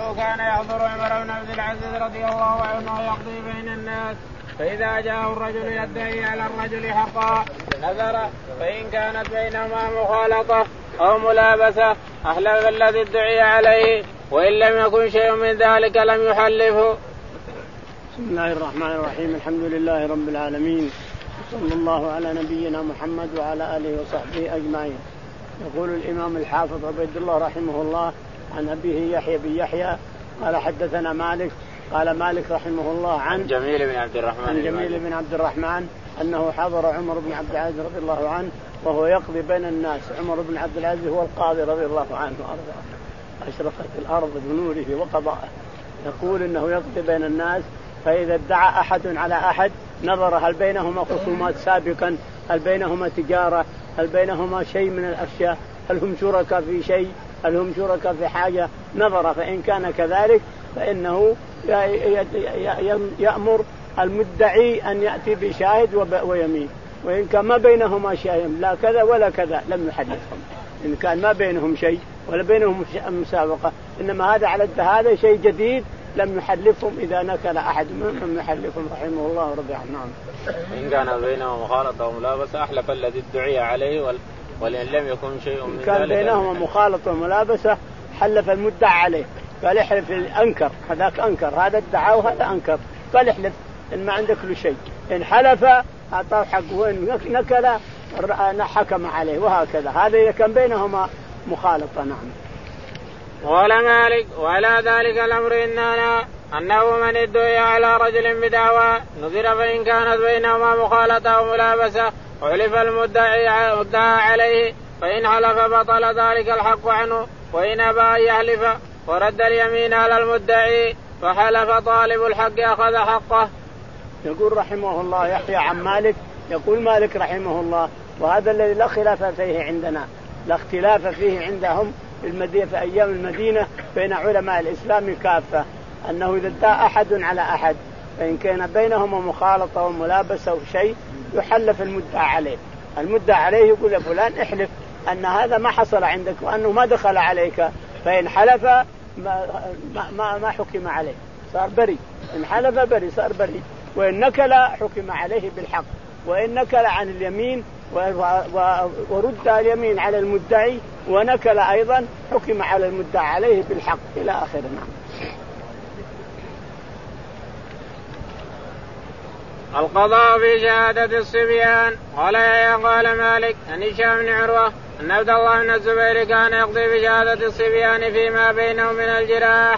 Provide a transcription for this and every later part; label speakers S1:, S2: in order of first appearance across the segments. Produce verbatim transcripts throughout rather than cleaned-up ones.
S1: أنه كان يحضر عمر بن عبد العزيز رضي الله عنه يقضي بين الناس فإذا جاء الرجل يدعي على الرجل حقا نذر فإن كانت بينهما مخالطة أو ملابسة أحلف الذي ادعي عليه وإن لم يكن شيء من ذلك لم يحلفه.
S2: بسم الله الرحمن الرحيم. الحمد لله رب العالمين صلى الله على نبينا محمد وعلى آله وصحبه أجمعين. يقول الإمام الحافظ عبيد الله رحمه الله عن أبيه يحيى بن يحيى قال حدثنا مالك قال مالك رحمه الله عن
S1: جميل بن عبد الرحمن
S2: عن جميل بن عبد الرحمن أنه حضر عمر بن عبد العزيز رضي الله عنه وهو يقضي بين الناس. عمر بن عبد العزيز هو القاضي رضي الله عنه وأرضاه، أشرقت الأرض بنوره وقضائه. يقول إنه يقضي بين الناس فإذا ادعى أحد على أحد نظر هل بينهما خصومات سابقا، هل بينهما تجارة، هل بينهما شيء من الأشياء، هل هم شركاء في شيء، هل هم شركاء في حاجة، نظر فإن كان كذلك فإنه يأمر المدعي أن يأتي بشاهد ويمين. وإن كان ما بينهما شيء لا كذا ولا كذا لم يحدثهم. إن كان ما بينهم شيء ولا بينهم مسابقة إنما هذا على هذا شيء جديد لم يحلفهم إذا نكل أحد منهم يحلفهم رحمه الله ورضي عنه.
S1: إن كان بينهما مخالطة وملابسة أحلف الذي ادعي عليه ولئن لم يكن شيء من ذلك.
S2: كان بينهما مخالطة وملابسة حلف المدعى عليه قال احلف أنكر، هذاك أنكر، هذا ادعى وهذا أنكر، قال احلف إن ما عندك له شيء. إن حلف أعطاه حقه وإن نكل حكم عليه، وهكذا. هذا إذا كان بينهما مخالطة. نعم.
S1: قال مالك وعلى ذلك الأمر إننا أنه من ادعي على رجل بدعوى نذر فإن كانت بينهما مخالطة وملابسة وحلف المدعي عليه فإن حلف بطل ذلك الحق عنه وإن أبى أن يحلف ورد اليمين على المدعي فحلف طالب الحق أخذ حقه.
S2: يقول رحمه الله يحيى عن مالك يقول مالك رحمه الله وهذا الذي لا خلاف فيه عندنا، لا اختلاف فيه عندهم في المدينة في أيام المدينة بين علماء الإسلام كافة، أنه إذا ادعى أحد على أحد فإن كان بينهما مخالطة وملابسة أو شيء يحلف المدعى عليه. المدعى عليه يقول يا فلان احلف أن هذا ما حصل عندك وأنه ما دخل عليك، فإن حلف ما, ما, ما حكم عليه صار بري، إن حلف بري صار بري، وإن نكل حكم عليه بالحق، وإن نكل عن اليمين ورد اليمين على المدعي ونكل أيضا حكم على المدعى عليه بالحق إلى آخره. نعم.
S1: القضاء في شهادة الصبيان. قال يا قال مالك عن هشام بن عروة أن عبد الله بن الزبير كان يقضي بشهادة الصبيان فيما بينهم من الجراح.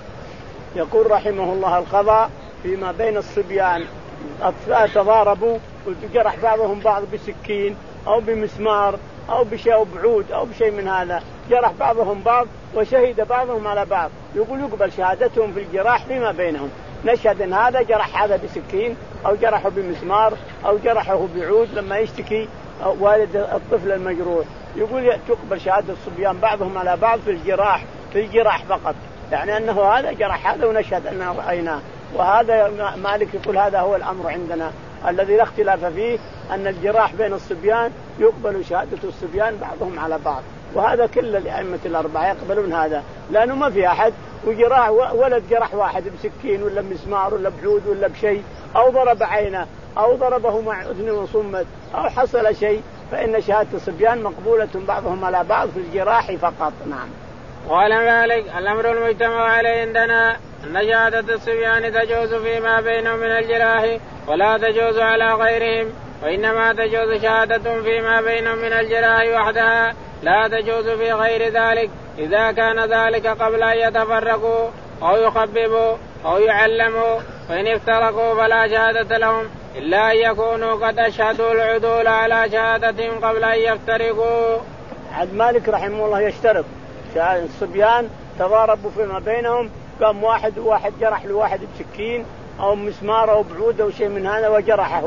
S2: يقول رحمه الله القضاء فيما بين الصبيان، أطفال تضاربوا وجرح بعضهم بعض بسكين أو بمسمار أو بشيء أو بعود أو بشيء من هذا، جرح بعضهم بعض وشهد بعضهم على بعض، يقول يقبل شهادتهم في الجراح فيما بينهم. نشهد ان هذا جرح هذا بسكين او جرحه بمسمار او جرحه بعود لما يشتكي والد الطفل المجروح، يقول تقبل شهادة الصبيان بعضهم على بعض في الجراح، في الجراح فقط، يعني انه هذا جرح هذا ونشهد اننا رايناه. وهذا مالك يقول هذا هو الامر عندنا الذي لا اختلاف فيه، ان الجراح بين الصبيان يقبل شهادة الصبيان بعضهم على بعض، وهذا كل الأئمة الأربعة يقبلون هذا، لأنه ما في أحد وجراح ولد جرح واحد بسكين ولا بمسمار ولا بعود ولا بشيء أو ضرب عينه أو ضربه مع أذن وصمت أو حصل شيء، فإن شهادة الصبيان مقبولة بعضهم على بعض في الجراح فقط. نعم.
S1: قال مالك الأمر المجتمع عليه عندنا أن شهادة الصبيان تجوز فيما بينهم من الجراح ولا تجوز على غيرهم، وإنما تجوز شهادة فيما بينهم من الجراح وحدها لا تجوز في غير ذلك إذا كان ذلك قبل أن يتفرقوا أو يخببوا أو يعلموا، وإن افترقوا فلا شهادة لهم إلا أن يكونوا قد أشهدوا العدول على شهادتهم قبل أن يفترقوا.
S2: عبد مالك رحمه الله يشترط الصبيان تضاربوا فيما بينهم، قام واحد وواحد جرح لواحد بسكين أو مسمار أو بعود أو شيء من هذا وجرحه،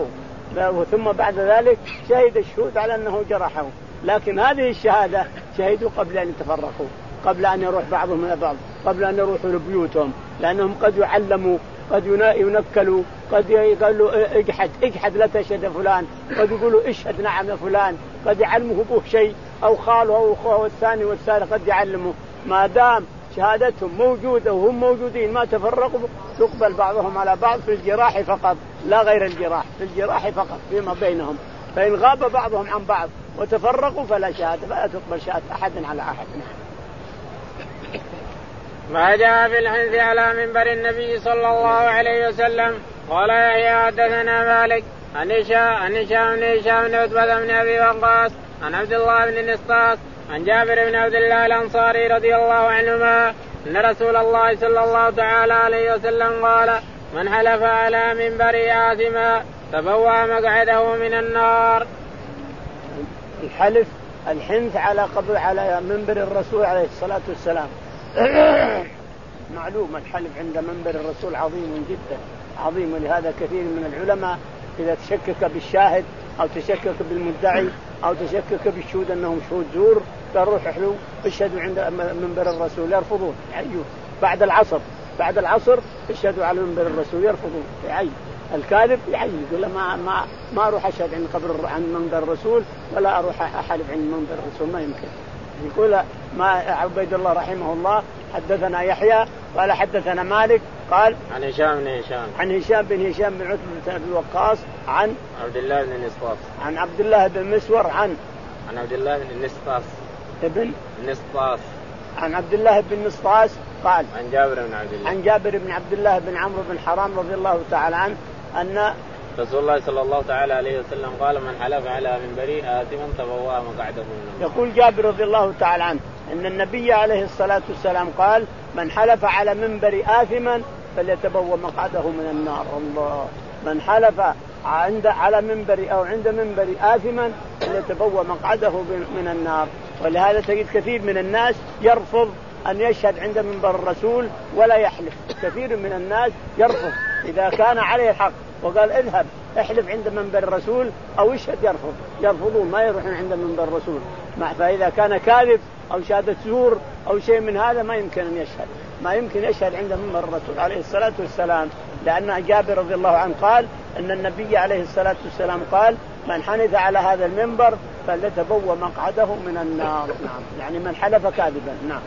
S2: ثم بعد ذلك شهد الشهود على أنه جرحه، لكن هذه الشهادة شهدوا قبل أن يتفرقوا، قبل أن يروح بعضهم إلى بعض، قبل أن يروحوا لبيوتهم، لأنهم قد يعلموا قد ينكلوا قد يقولوا اجحد اجحد لا تشهد فلان، قد يقولوا اشهد نعم يا فلان، قد يعلمه به شيء أو خاله أو أخوه الثاني والثالث قد يعلمه. ما دام شهادتهم موجودة وهم موجودين ما تفرقوا تقبل بعضهم على بعض في الجراح فقط لا غير الجراح، في الجراح فقط فيما بينهم. فإن غاب بعضهم عن بعض وتفرقوا فلا شهادة، فلا تقبل شهادة أحد على أحد.
S1: ما جاء في الحنث على منبر النبي صلى الله عليه وسلم. قال يحيى حدثنا مالك عن هشام عن هشام بن هشام بن عتبة بن أبي وقاص عن عبد الله بن نسطاس عن جابر بن عبد الله الأنصاري رضي الله عنهما أن رسول الله صلى الله تعالى عليه وسلم قال: من حلف على منبر آثما تبوأ مقعده من النار.
S2: الحلف الحنث على قبر على منبر الرسول عليه الصلاة والسلام. معلوم الحلف عند منبر الرسول عظيم جدا عظيم، ولهذا كثير من العلماء إذا تشكك بالشاهد أو تشكك بالمدعي أو تشكك بالشهود أنهم شهود زور قالوا روح احلوا اشهدوا عند منبر الرسول، يرفضون يعيون. بعد العصر بعد العصر اشهدوا على منبر الرسول، يرفضون يعين. الكاذب يعين يقول ما ما ما اروح اشهد عند قبر عند منبر الرسول ولا اروح احلف عند منبر الرسول، ما يمكن. يقول ما عبيد الله رحمه الله حدثنا يحيى قال حدثنا مالك قال
S1: عن هشام بن هشام
S2: عن هشام بن هشام بن عتبة بن أبي وقاص عن
S1: عبد الله بن نسطاس
S2: عن عبد الله بن مسور عن
S1: عن عبد الله بن نسطاس
S2: ابن
S1: نسطاس
S2: عن عبد الله بن نسطاس قال
S1: عن جابر بن عبد الله
S2: عن جابر بن عبد الله بن عمرو بن حرام رضي الله تعالى عنه أن
S1: رسول الله صلى الله تعالى عليه وسلم قال: من حلف على منبري آثما تبوأ مقعده من النار.
S2: يقول جابر رضي الله تعالى عنه أن النبي عليه الصلاة والسلام قال: من حلف على منبر آثما فليتبوأ مقعده من النار. الله. من حلف عند على منبر أو عند منبر آثما فليتبوأ مقعده من النار. ولهذا تجد كثير من الناس يرفض أن يشهد عند منبر الرسول ولا يحلف. كثير من الناس يرفض إذا كان عليه الحق وقال اذهب احلف عند منبر الرسول أو اشهد، يرفض يرفضون ما يروحون عند منبر الرسول. فإذا كان كاذب أو شهادة زور أو شيء من هذا ما يمكن أن يشهد، ما يمكن يشهد عند منبر الرسول عليه الصلاة والسلام. لأن جابر رضي الله عنه قال أن النبي عليه الصلاة والسلام قال: من حنث على هذا المنبر فليتبوأ مقعده من النار. نعم، يعني من حلف كاذبا. نعم.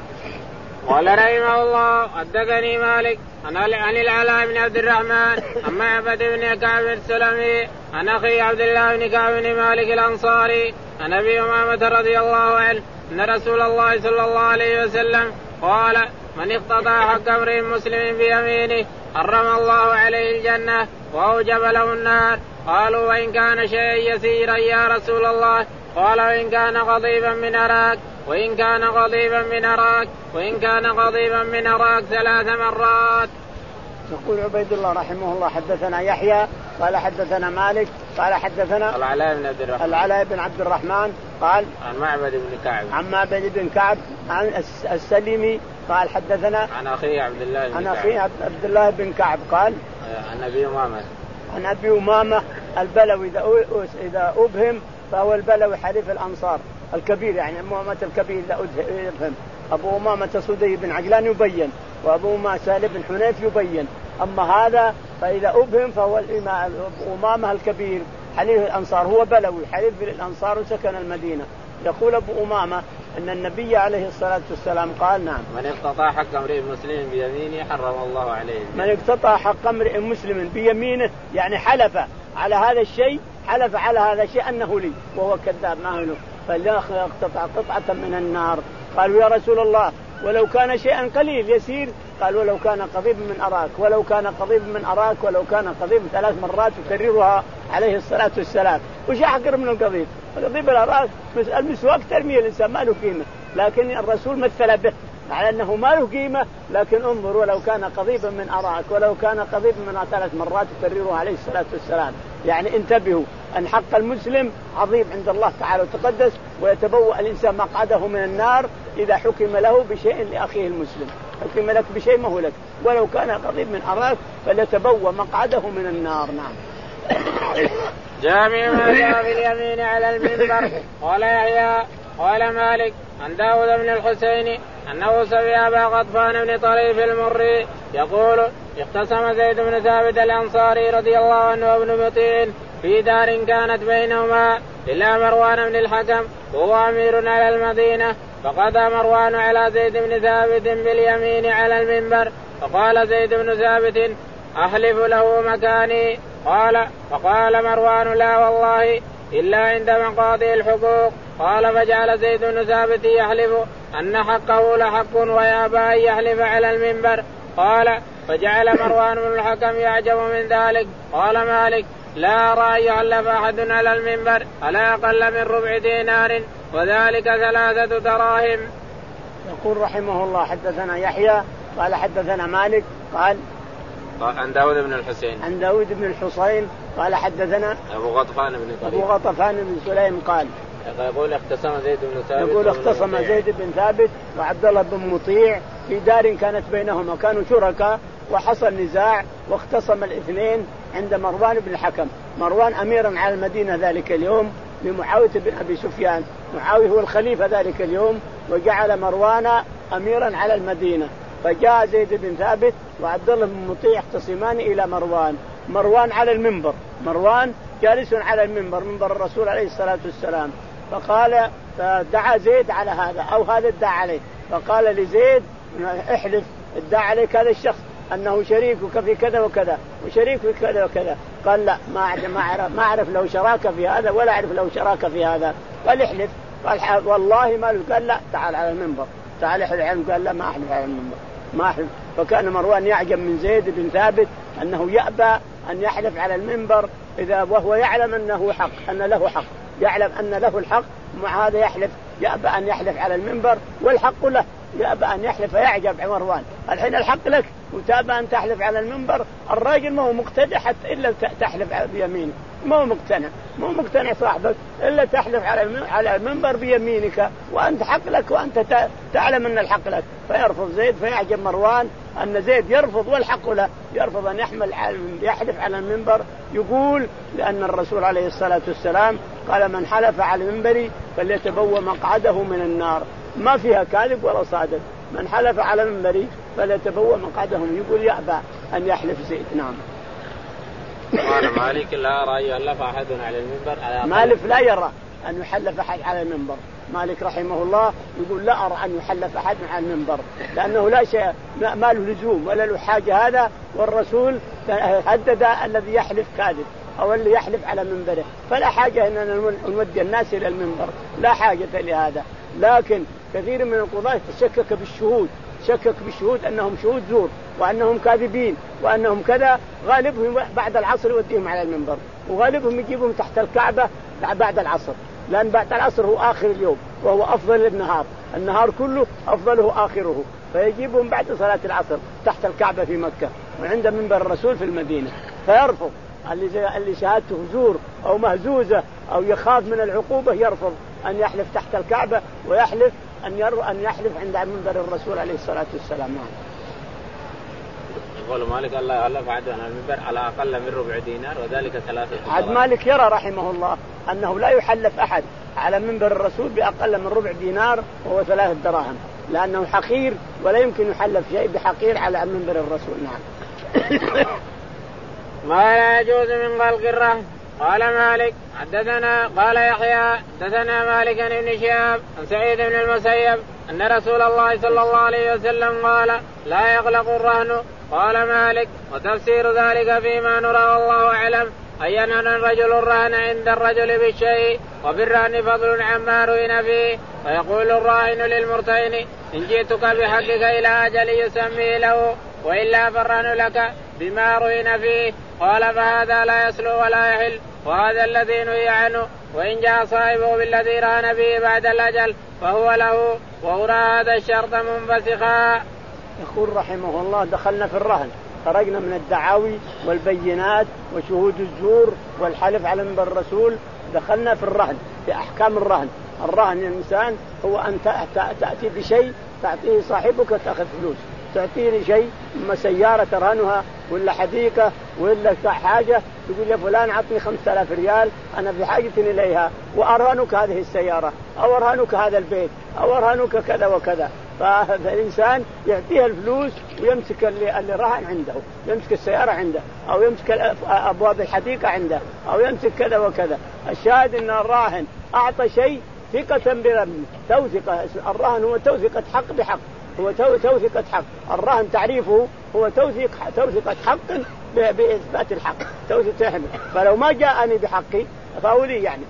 S1: قال رحمه الله: حدثني مالك عن العلاء بن عبد الرحمن عن معبد بن كعب السلمي عن أخي عبد الله بن كعب بن مالك الأنصاري عن أبي أمامة رضي الله عنه أن رسول الله صلى الله عليه وسلم قال: من اقتطع حق امرئ مسلم بيمينه حرم الله عليه الجنة وأوجب له النار. قالوا: وإن كان شيئا يسيرا يا رسول الله؟ قال: وإن كان قضيبا من أراك وإن كان قضيبا من أراك وإن كان قضيبا من أراك ثلاث مرات.
S2: يقول عبيد الله رحمه الله حدثنا يحيى قال حدثنا مالك قال حدثنا
S1: العلاء بن عبد الرحمن
S2: العلاء بن عبد الرحمن قال
S1: عن معبد بن كعب
S2: عن معبد بن كعب عن السلمي قال حدثنا
S1: عن أخي عبد الله بن
S2: عن أخي عبد الله بن كعب قال
S1: عن أبي أمامة
S2: عن أبي أمامة البلوي إذا إذا أبهم فهو البلوي حليف الأنصار الكبير، يعني أمامة الكبير إذا أبهم. أبو أمامة صدي بن عجلان يبين، وأبو أمامة سالم بن حنيف يبين. أما هذا فإذا أبهم فهو الإمام أبو أمامة الكبير حليف الأنصار، هو بلوي حليف الأنصار وسكن المدينة. يقول أبو أمامة أن النبي عليه الصلاة والسلام قال: نعم،
S1: من اقتطع حق امرئ مسلم بيمينه حرم الله عليه.
S2: من اقتطع حق امرئ مسلم بيمينه يعني حلف على هذا الشيء، حلف على هذا الشيء أنه لي وهو كذاب ما هو له، فليقتطع قطعة من النار. قالوا: يا رسول الله ولو كان شيئا قليل يسير؟ قال: ولو كان قضيب من أراك ولو كان قضيب من أراك ولو كان قضيب ثلاث مرات يكررها عليه الصلاة والسلام. وش أحقر من القضيب؟ قضيب الأراك المسواك ترميه الإنسان ما له قيمة، لكن الرسول مثل به على أنه ما له قيمة. لكن انظر ولو كان قضيبا من أراك ولو كان قضيبا من ثلاث مرات يكررها عليه الصلاة والسلام. يعني انتبهوا أن حق المسلم عظيم عند الله تعالى وتقدس، ويتبوأ الإنسان مقعده من النار إذا حكم له بشيء لأخيه المسلم. حكم لك بشيء ما هو لك ولو كان قضيب من أراك فليتبوأ مقعده من النار. نعم.
S1: جامع ما جاء باليمين على المنبر. قال يحيى قال مالك عن داود بن الحسين أنه سمع أبا غطفان بن طريف المري يقول: اختصم زيد بن ثابت الأنصاري رضي الله عنه وابن بطين في دار كانت بينهما، إلا مروان بن الحكم وهو أمير على المدينة. فقضى مروان على زيد بن ثابت باليمين على المنبر. فقال زيد بن ثابت أحلف له مكاني. قال فقال مروان لا والله إلا عند مقاضي الحقوق. قال فجعل زيد بن ثابت يحلف أن حقه لحق ويأبى أن يحلف على المنبر. قال فجعل مروان بن الحكم يعجب من ذلك. قال مالك لا أرى أن يحلف أحد على المنبر على أقل من ربع دينار وذلك ثلاثة دراهم.
S2: يقول رحمه الله حدثنا يحيى قال حدثنا مالك قال
S1: عن داود بن الحسين
S2: عن داود بن الحسين قال حدثنا
S1: أبو غطفان بن
S2: أبو غطفان بن سليم قال
S1: يقول اختصم زيد بن ثابت
S2: يقول اختصم زيد بن ثابت وعبد الله بن مطيع في دار كانت بينهما كانوا شركاء وحصل نزاع واختصم الاثنين عند مروان بن الحكم. مروان أميرا على المدينة ذلك اليوم لمعاوية بن أبي سفيان. معاوية هو الخليفة ذلك اليوم وجعل مروان أميرا على المدينة. فجاء زيد بن ثابت وعبد الله بن مطيع يختصمان إلى مروان. مروان على المنبر مروان جالس على المنبر منبر الرسول عليه الصلاة والسلام. فقال فدعا زيد على هذا أو هذا ادعى عليه. فقال لزيد احلف ادعى عليك هذا الشخص أنه شريكك في كذا وكذا وشريك في كذا وكذا. قال لا ما أعرف ما أعرف له شراكة في هذا ولا أعرف له شراكة في هذا. قال احلف. قال والله ما. قال لا تعال على المنبر تعال احلف عنه. قال لا ما أحلف على المنبر ما أحلف. فكان مروان يعجب من زيد بن ثابت أنه يأبى أن يحلف على المنبر إذا وهو يعلم أنه حق أن له حق يعلم أن له الحق مع هذا يحلف يأبى أن يحلف على المنبر والحق له يأبى أن يحلف. فيعجب مروان الحين الحق لك وتأبى أن تحلف على المنبر. الراجل ما هو مقتدع حتى إلا تحلف بيمينه ما هو مقتنع ما هو مقتنع صاحبك إلا تحلف على المنبر بيمينك وأنت حق لك وأنت تعلم أن الحق لك. فيرفض زيد. فيعجب مروان أن زيد يرفض والحق له يرفض أن يحمل يحلف على المنبر. يقول لأن الرسول عليه الصلاة والسلام قال من حلف على المنبر فليتبوأ مقعده من النار. ما فيها كاذب ولا صادق. من حلف على المنبر فليتبوأ مقعده. يقول يأبى أن يحلف زيد. نعم.
S1: قال مالك لا أرى أن يحلف أحد على المنبر على
S2: مالك لا يرى أن يحلف أحد على المنبر. مالك رحمه الله يقول لا أرى أن يحلف أحد على المنبر لأنه لا شيء ما له لزوم ولا له حاجة هذا. والرسول هدد الذي يحلف كاذب أو اللي يحلف على منبره فلا حاجة أننا نودي الناس إلى المنبر لا حاجة لهذا. لكن كثير من القضاة تشكك بالشهود شكك بالشهود أنهم شهود زور وأنهم كاذبين وأنهم كذا. غالبهم بعد العصر يوديهم على المنبر وغالبهم يجيبهم تحت الكعبة بعد العصر لأن بعد العصر هو آخر اليوم وهو أفضل النهار. النهار كله أفضله آخره. فيجيبهم بعد صلاة العصر تحت الكعبة في مكة وعند منبر الرسول في المدينة. فيرفض اللي اللي شهادته زور أو مهزوزة أو يخاف من العقوبة يرفض أن يحلف تحت الكعبة ويحلف أن ير أن يحلف عند منبر الرسول عليه الصلاة والسلام.
S1: يقول مالك الله يحلف عاد على المنبر على أقل من ربع دينار وذلك ثلاثة.
S2: عاد مالك يرى رحمه الله أنه لا يحلف أحد على منبر الرسول بأقل من ربع دينار وهو ثلاثة دراهم لأنه حقير ولا يمكن يحلف شيء بحقير على منبر الرسول. نعم.
S1: ما لا يجوز من خلق الرهن. قال مالك حدثنا قال يحيى حدثنا مالك عن ابن شهاب عن سعيد بن المسيب أن رسول الله صلى الله عليه وسلم قال لا يغلق الرهن. قال مالك وتفسير ذلك فيما نرى والله أعلم أن ينهى الرجل الرهن عند الرجل بالشيء وبالرهن فضل عما رهن فيه. فيقول الراهن للمرتهن إن جئتك بحقك إلى أجل يسمي له وإلا فالرهن لك بما رهن فيه. قال فهذا لا يسلو ولا يحل وهذا الذي نهي عنه. وإن جاء صاحبه بالذي رهن به بعد الأجل فهو له وأرى هذا الشرط منفسخا.
S2: يقول رحمه الله دخلنا في الرهن خرجنا من الدعاوي والبينات وشهود الزور والحلف على منبر الرسول. دخلنا في الرهن في أحكام الرهن. الرهن الإنسان هو أن تأتي بشيء تعطيه صاحبك تأخذ فلوس. تعطيني شيء اما سيارة ترهنها ولا حديقة ولا حاجة تقول يا فلان عطني خمسة آلاف ريال أنا في حاجة إليها وأرهنك هذه السيارة أو أرهنك هذا البيت أو أرهنك كذا وكذا. فالإنسان يعطيها الفلوس ويمسك اللي, اللي رهن عنده يمسك السيارة عنده أو يمسك أبواب الحديقة عنده أو يمسك كذا وكذا. الشاهد أن الراهن أعطى شيء ثقة برهن، توثقة. الرهن هو توثقة حق بحق، هو توثقة حق. الرهن تعريفه هو توثيق توثقة حق بإثبات الحق، توثيق حق. فلو ما جاءني بحقي فهو لي يعني.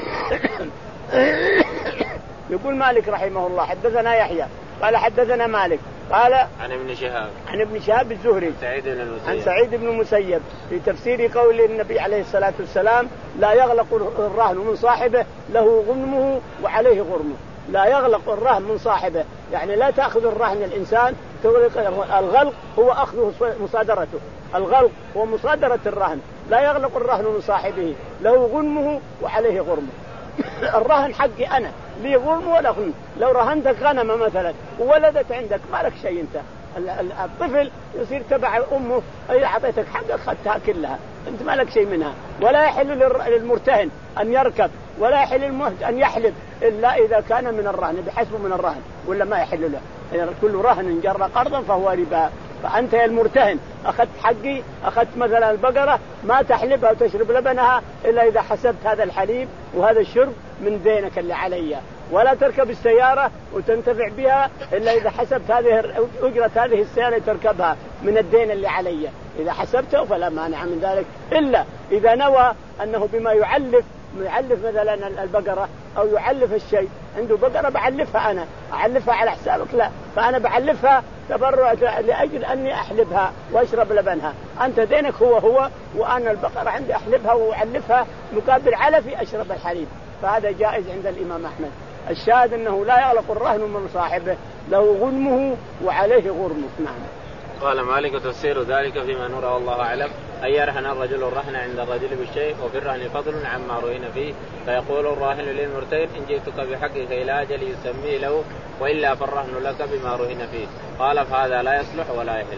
S2: يقول مالك رحمه الله حدثنا يحيى قال حدثنا مالك قال
S1: عن ابن شهاب
S2: عن ابن شهاب الزهري
S1: سعيد بن المسيب
S2: عن سعيد بن المسيب في تفسير قول النبي عليه الصلاة والسلام لا يغلق الرهن من صاحبه له غنمه وعليه غرمه. لا يغلق الرهن من صاحبه يعني لا تأخذ الرهن الإنسان تغلق. الغلق هو أخذه مصادرته، الغلق هو مصادرة الرهن. لا يغلق الرهن من صاحبه له غنمه وعليه غرمه. الرهن حقي أنا لي غرم ولا غنم. لو رهنتك غنمة مثلا وولدت عندك ما لك شيء، أنت الطفل يصير تبع أمه، هي أعطيتك حقك خدتها كلها، أنت ما لك شيء منها. ولا يحل للمرتهن أن يركب ولا يحل للمهد أن يحلب إلا إذا كان من الرهن بحسبه من الرهن، ولا ما يحل له. يعني كل رهن جر قرضا فهو ربا. فأنت يا المرتهن أخذت حقي، أخذت مثلا البقرة ما تحلبها وتشرب لبنها إلا إذا حسبت هذا الحليب وهذا الشرب من دينك اللي علي. ولا تركب السيارة وتنتفع بها إلا إذا حسبت هذه أجرة هذه السيارة تركبها من الدين اللي علي. إذا حسبته فلا مانع من ذلك، إلا إذا نوى أنه بما يعلف يعلف مثلا البقرة أو يعلف الشيء، عنده بقرة بعلفها أنا أعلفها على حسابك، لا، فأنا بعلفها تبرع لأجل أني أحلبها وأشرب لبنها. أنت دينك هو هو وأنا البقرة عندي أحلبها وأعلفها مقابل علفي أشرب الحليب، فهذا جائز عند الإمام أحمد. الشاهد أنه لا يغلق الرهن من صاحبه له غنمه وعليه غرمه. نعم.
S1: قال مالك تفسير ذلك فيما نرى والله أعلم أن يرهن الرجل الرهن عند الرجل بالشيء وفي الرهن فضل عما رهن فيه، فيقول الراهن للمرتهن إن جئتك بحقك إلى أجل يسميه له وإلا فالرهن لك بما رهن فيه. قال فهذا لا يصلح ولا يحل.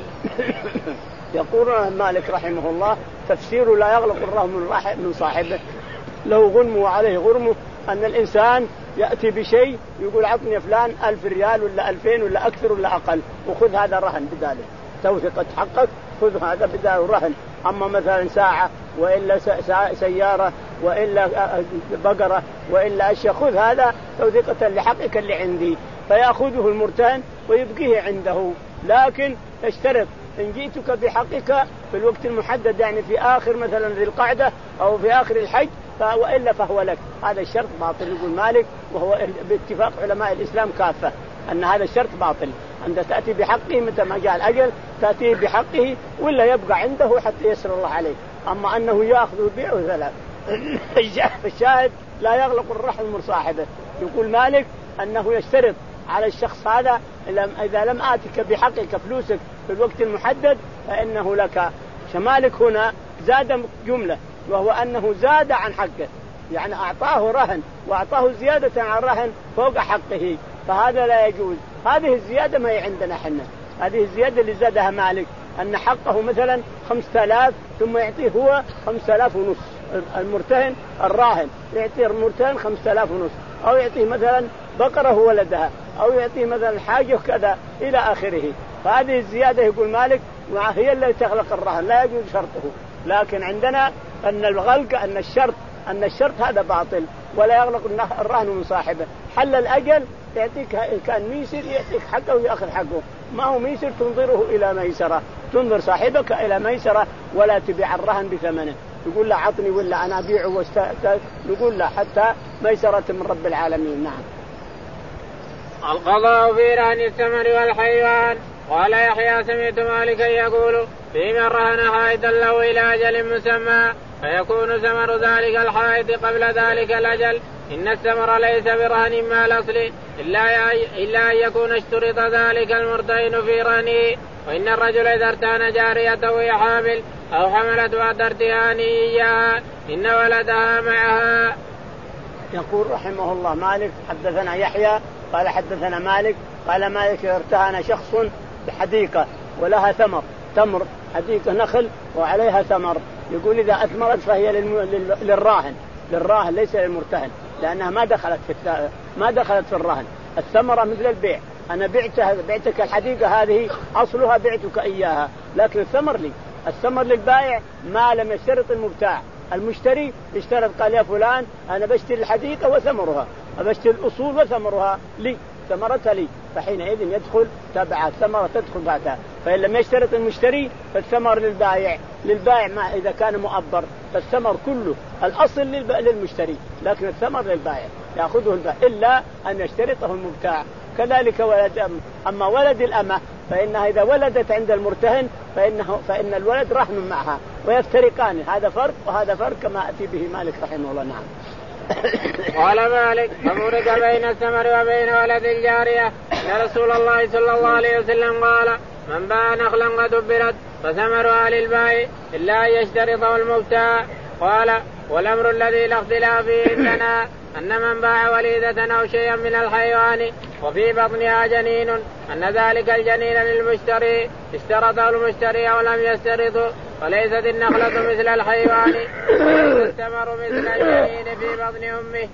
S2: يقول مالك رحمه الله تفسير لا يغلق الرهن من صاحبه له غنمه وعليه غرمه أن الإنسان يأتي بشيء يقول عطني فلان ألف ريال ولا ألفين ولا أكثر ولا أقل وخذ هذا رهن بذلك، توثقة حقك خذ هذا بدال رهن. أما مثلا ساعة وإلا سيارة وإلا بقرة وإلا أشياء خذ هذا توثقة لحقك اللي عندي، فيأخذه المرتهن ويبقيه عنده. لكن اشترط إن جئتك بحقك في الوقت المحدد يعني في آخر مثلا ذي القعدة أو في آخر الحج وإلا فهو لك. هذا الشرط باطل يقول مالك، وهو باتفاق علماء الإسلام كافة أن هذا الشرط باطل. أنت تأتي بحقه متى ما جاء الأجل تأتيه بحقه ولا يبقى عنده حتى يسر الله عليه. أما أنه يأخذ ويبيعه ثلاث. الشاهد لا يغلق الرهن من صاحبه. يقول مالك أنه يشترط على الشخص هذا إذا لم آتك بحقك فلوسك في الوقت المحدد فإنه لك. شمالك هنا زاد جملة وهو أنه زاد عن حقه، يعني أعطاه رهن وأعطاه زيادة عن رهن فوق حقه، فهذا لا يجوز. هذه الزيادة ما هي عندنا حنا، هذه الزيادة اللي زادها مالك أن حقه مثلا خمسة آلاف ثم يعطيه هو خمسة آلاف ونص. المرتهن الراهن يعطيه المرتهن خمسة آلاف ونص، أو يعطيه مثلا بقرة ولدها، أو يعطيه مثلا حاجة كذا إلى آخره. فهذه الزيادة يقول مالك هي اللي تغلق الرهن، لا يجوز شرطه. لكن عندنا أن الغلق أن الشرط أن الشرط هذا باطل ولا يغلق الرهن من صاحبه. حل الأجل يعطيك كان ميسر يعطيك حقه ويأخذ حقه، ما هو ميسر تنظره إلى ميسرة، تنظر صاحبك إلى ميسرة ولا تبيع الرهن بثمنه. يقول لا عطني ولا أنا أبيعه واستأثر، يقول لا حتى ميسرة من رب العالمين. نعم.
S1: القضاء في رهن الثمن والحيوان. قال يحيى سمعت مالكا يقول في من رهن حائطا له إلى أجل مسمى فيكون ثمر ذلك الحائط قبل ذلك الأجل إن الثمر ليس برهن مع الأصل إلا إلا أن يكون اشترط ذلك المرتهن في رهنه. وإن الرجل إذا ارتهن جاريته وهي حامل أو حملت بعد ارتهانه إياها إن ولدها معها.
S2: يقول رحمه الله مالك حدثنا يحيى قال حدثنا مالك قال مالك ارتهن شخص بحديقة ولها ثمر، تمر حديقة نخل وعليها ثمر، يقول إذا أثمرت فهي للراهن للراهن ليس للمرتهن، لأنها ما دخلت في ما دخلت في الرهن. الثمرة مثل البيع، أنا بعتها بعتك الحديقة هذه أصلها بعتك إياها، لكن الثمر لي. الثمر للبائع ما لم يشترط المبتاع المشتري اشترط قال يا فلان أنا بشتري الحديقة وثمرها، بشتري الأصول وثمرها لي، ثمرتها لي، فحينئذ يدخل تبع الثمرة تدخل بعدها. فإن لم يشترط المشتري فالثمر للبائع، للبائع ما إذا كان مؤبر فالثمر كله الأصل للمشتري، لكن الثمر للبائع يأخذه البائع إلا أن يشترطه المبتاع. كذلك ولد أم أما ولد الأمة فإنها إذا ولدت عند المرتهن فإنه فإن الولد رهن معها ويفترقان، هذا فرق وهذا فرق كما أتي به مالك رحمه الله. نعم.
S1: قال مالك ففرق بين الثمر وبين ولد الجارية أن رسول الله صلى الله عليه وسلم قال من باع نخلا قد دبرت فثمرها للبائع إلا أن يشترطه المبتاع. قال والأمر الذي لا اختلاف فيه عندنا أن من باع وليدة أو شيئا من الحيوان وفي بطنها جنين أن ذلك الجنين للمشتري اشترطه المشتري أو لم يشترطه، وليست النخلة مثل الحيوان وليس الثمر مثل الجنين في بطن أمه.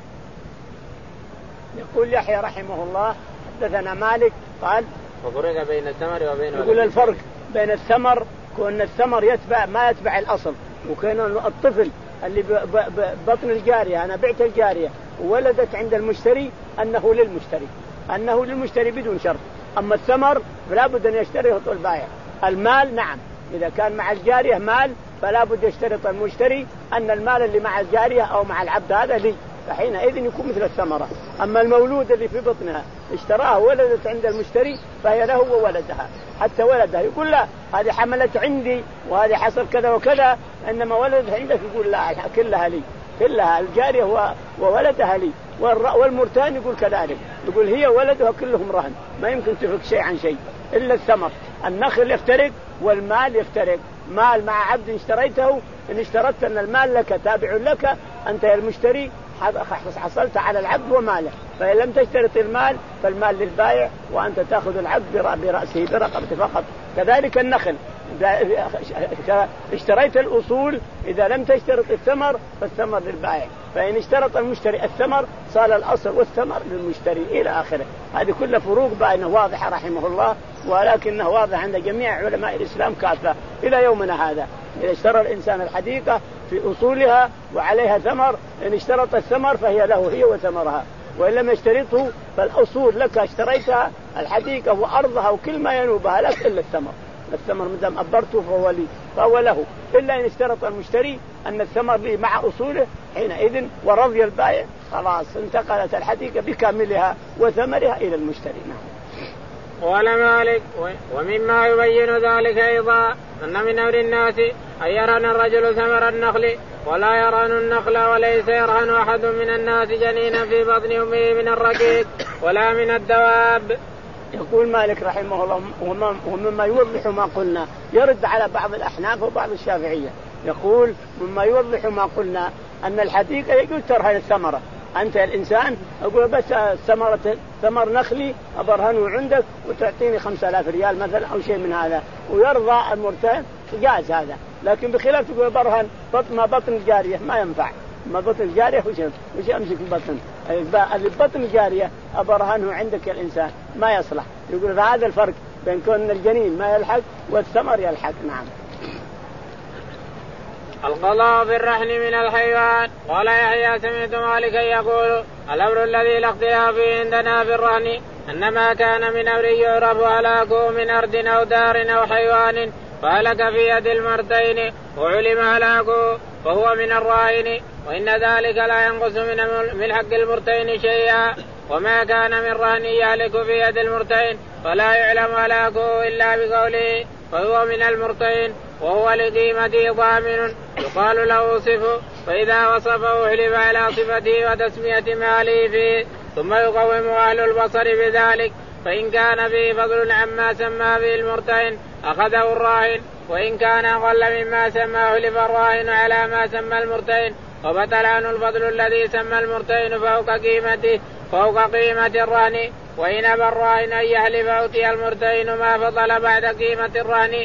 S2: يقول يحيى رحمه الله حدثنا مالك قال
S1: وفرق بين الثمر وبين
S2: يقول الفرق بين الثمر كون الثمر يتبع ما يتبع الأصل، وكان الطفل اللي ببطن الجارية أنا بعت الجارية وولدت عند المشتري أنه للمشتري أنه للمشتري بدون شرط. أما الثمر فلا بد أن يشتريه البائع. المال نعم إذا كان مع الجارية مال فلا بد يشترط المشتري أن المال اللي مع الجارية أو مع العبد هذا لي، فحينئذ يكون مثل الثمرة. أما المولود اللي في بطنها اشتراها ولدت عند المشتري فهي له وولدها، حتى ولدها يقول لا هذه حملت عندي وهذه حصل كذا وكذا، إنما ولدها عندك يقول لا كلها لي، كلها الجارية وولدها لي. والمرتهن يقول كذلك، يقول هي ولدها كلهم رهن، ما يمكن تفرق شيء عن شيء إلا الثمر. النخل يفترق والمال يفترق، مال مع عبد اشتريته إن اشترطت أن المال لك تابع لك أنت يا المشتري حصلت على العبد وماله، فإن لم تشترط المال فالمال للبائع وأنت تأخذ العبد برأسه برقبته فقط. كذلك النخل اشتريت الأصول إذا لم تشترط الثمر فالثمر للبائع، فإن اشترط المشتري الثمر صار الأصل والثمر للمشتري إلى آخره. هذه كلها فروق بينه واضحة رحمه الله، ولكنه واضح عند جميع علماء الإسلام كافة إلى يومنا هذا. إذا اشترى الإنسان الحديقة في أصولها وعليها ثمر إن اشترط الثمر فهي له هي وثمرها، وإن لم يشترطه فالأصول لك اشتريتها الحديقة وأرضها وكل ما ينوبها لك إلا الثمر. الثمر مدام أبرته فهو لي فهو له، إلا إن اشترط المشتري أن الثمر لي مع أصوله حينئذ ورضي البائع خلاص انتقلت الحديقة بكاملها وثمرها إلى المشتري. نعم.
S1: قال مالك ومما يبين ذلك أيضا أن من أمر الناس أن يرهن الرجل ثمر النخل ولا يرهن النخل، وليس يرهن أحد من الناس جنينا في بطن أمه من الرقيق ولا من الدواب.
S2: يقول مالك رحمه الله ومما يوضح ما قلنا، يرد على بعض الأحناف وبعض الشافعية، يقول مما يوضح ما قلنا أن الحديقة يجوز ترهن الثمرة. أنت الإنسان أقول بس ثمرة ثمر نخلي أبرهنه عندك وتعطيني خمسة آلاف ريال مثلا أو شيء من هذا، ويرضى المرتهن جاز هذا. لكن بخلاف تقول برهن بطن ما بطن الجارية ما ينفع، ما بطن الجارية وش وش أمسك البطن اللي بطن الجارية أبرهنه عندك يا الإنسان ما يصلح. يقول هذا الفرق بين كون الجنين ما يلحق والثمر يلحق. نعم.
S1: القضاء في الرهن من الحيوان. قال يحيى سمعت مالكا يقول الأمر الذي لا اختلاف فيه عندنا في الرهن أن ما كان من أمر يعرف هلاكه من أرض أو دار أو حيوان فهلك في يد المرتين وعلم هلاكه فهو من الراهن، وإن ذلك لا ينقص من حق المرتين شيئا. وما كان من رهن يهلك في يد المرتين فلا يعلم هلاكه إلا بقوله فهو من المرتين وهو لقيمته ضامن يقال له صفه، فإذا وصفه احلف على صفته وتسمية ماله فيه ثم يقوم أهل البصر بذلك، فإن كان فيه فضل عما سمى به المرتهن أخذه الراهن، وإن كان أقل مما سمى احلف الراهن على ما سمى المرتهن وبطل عنه الفضل الذي سمى المرتهن فوق قيمته فوق قيمة الرهن. وإن أبى الراهن أن يحلف أوتي المرتهن ما فضل بعد قيمة الرهن.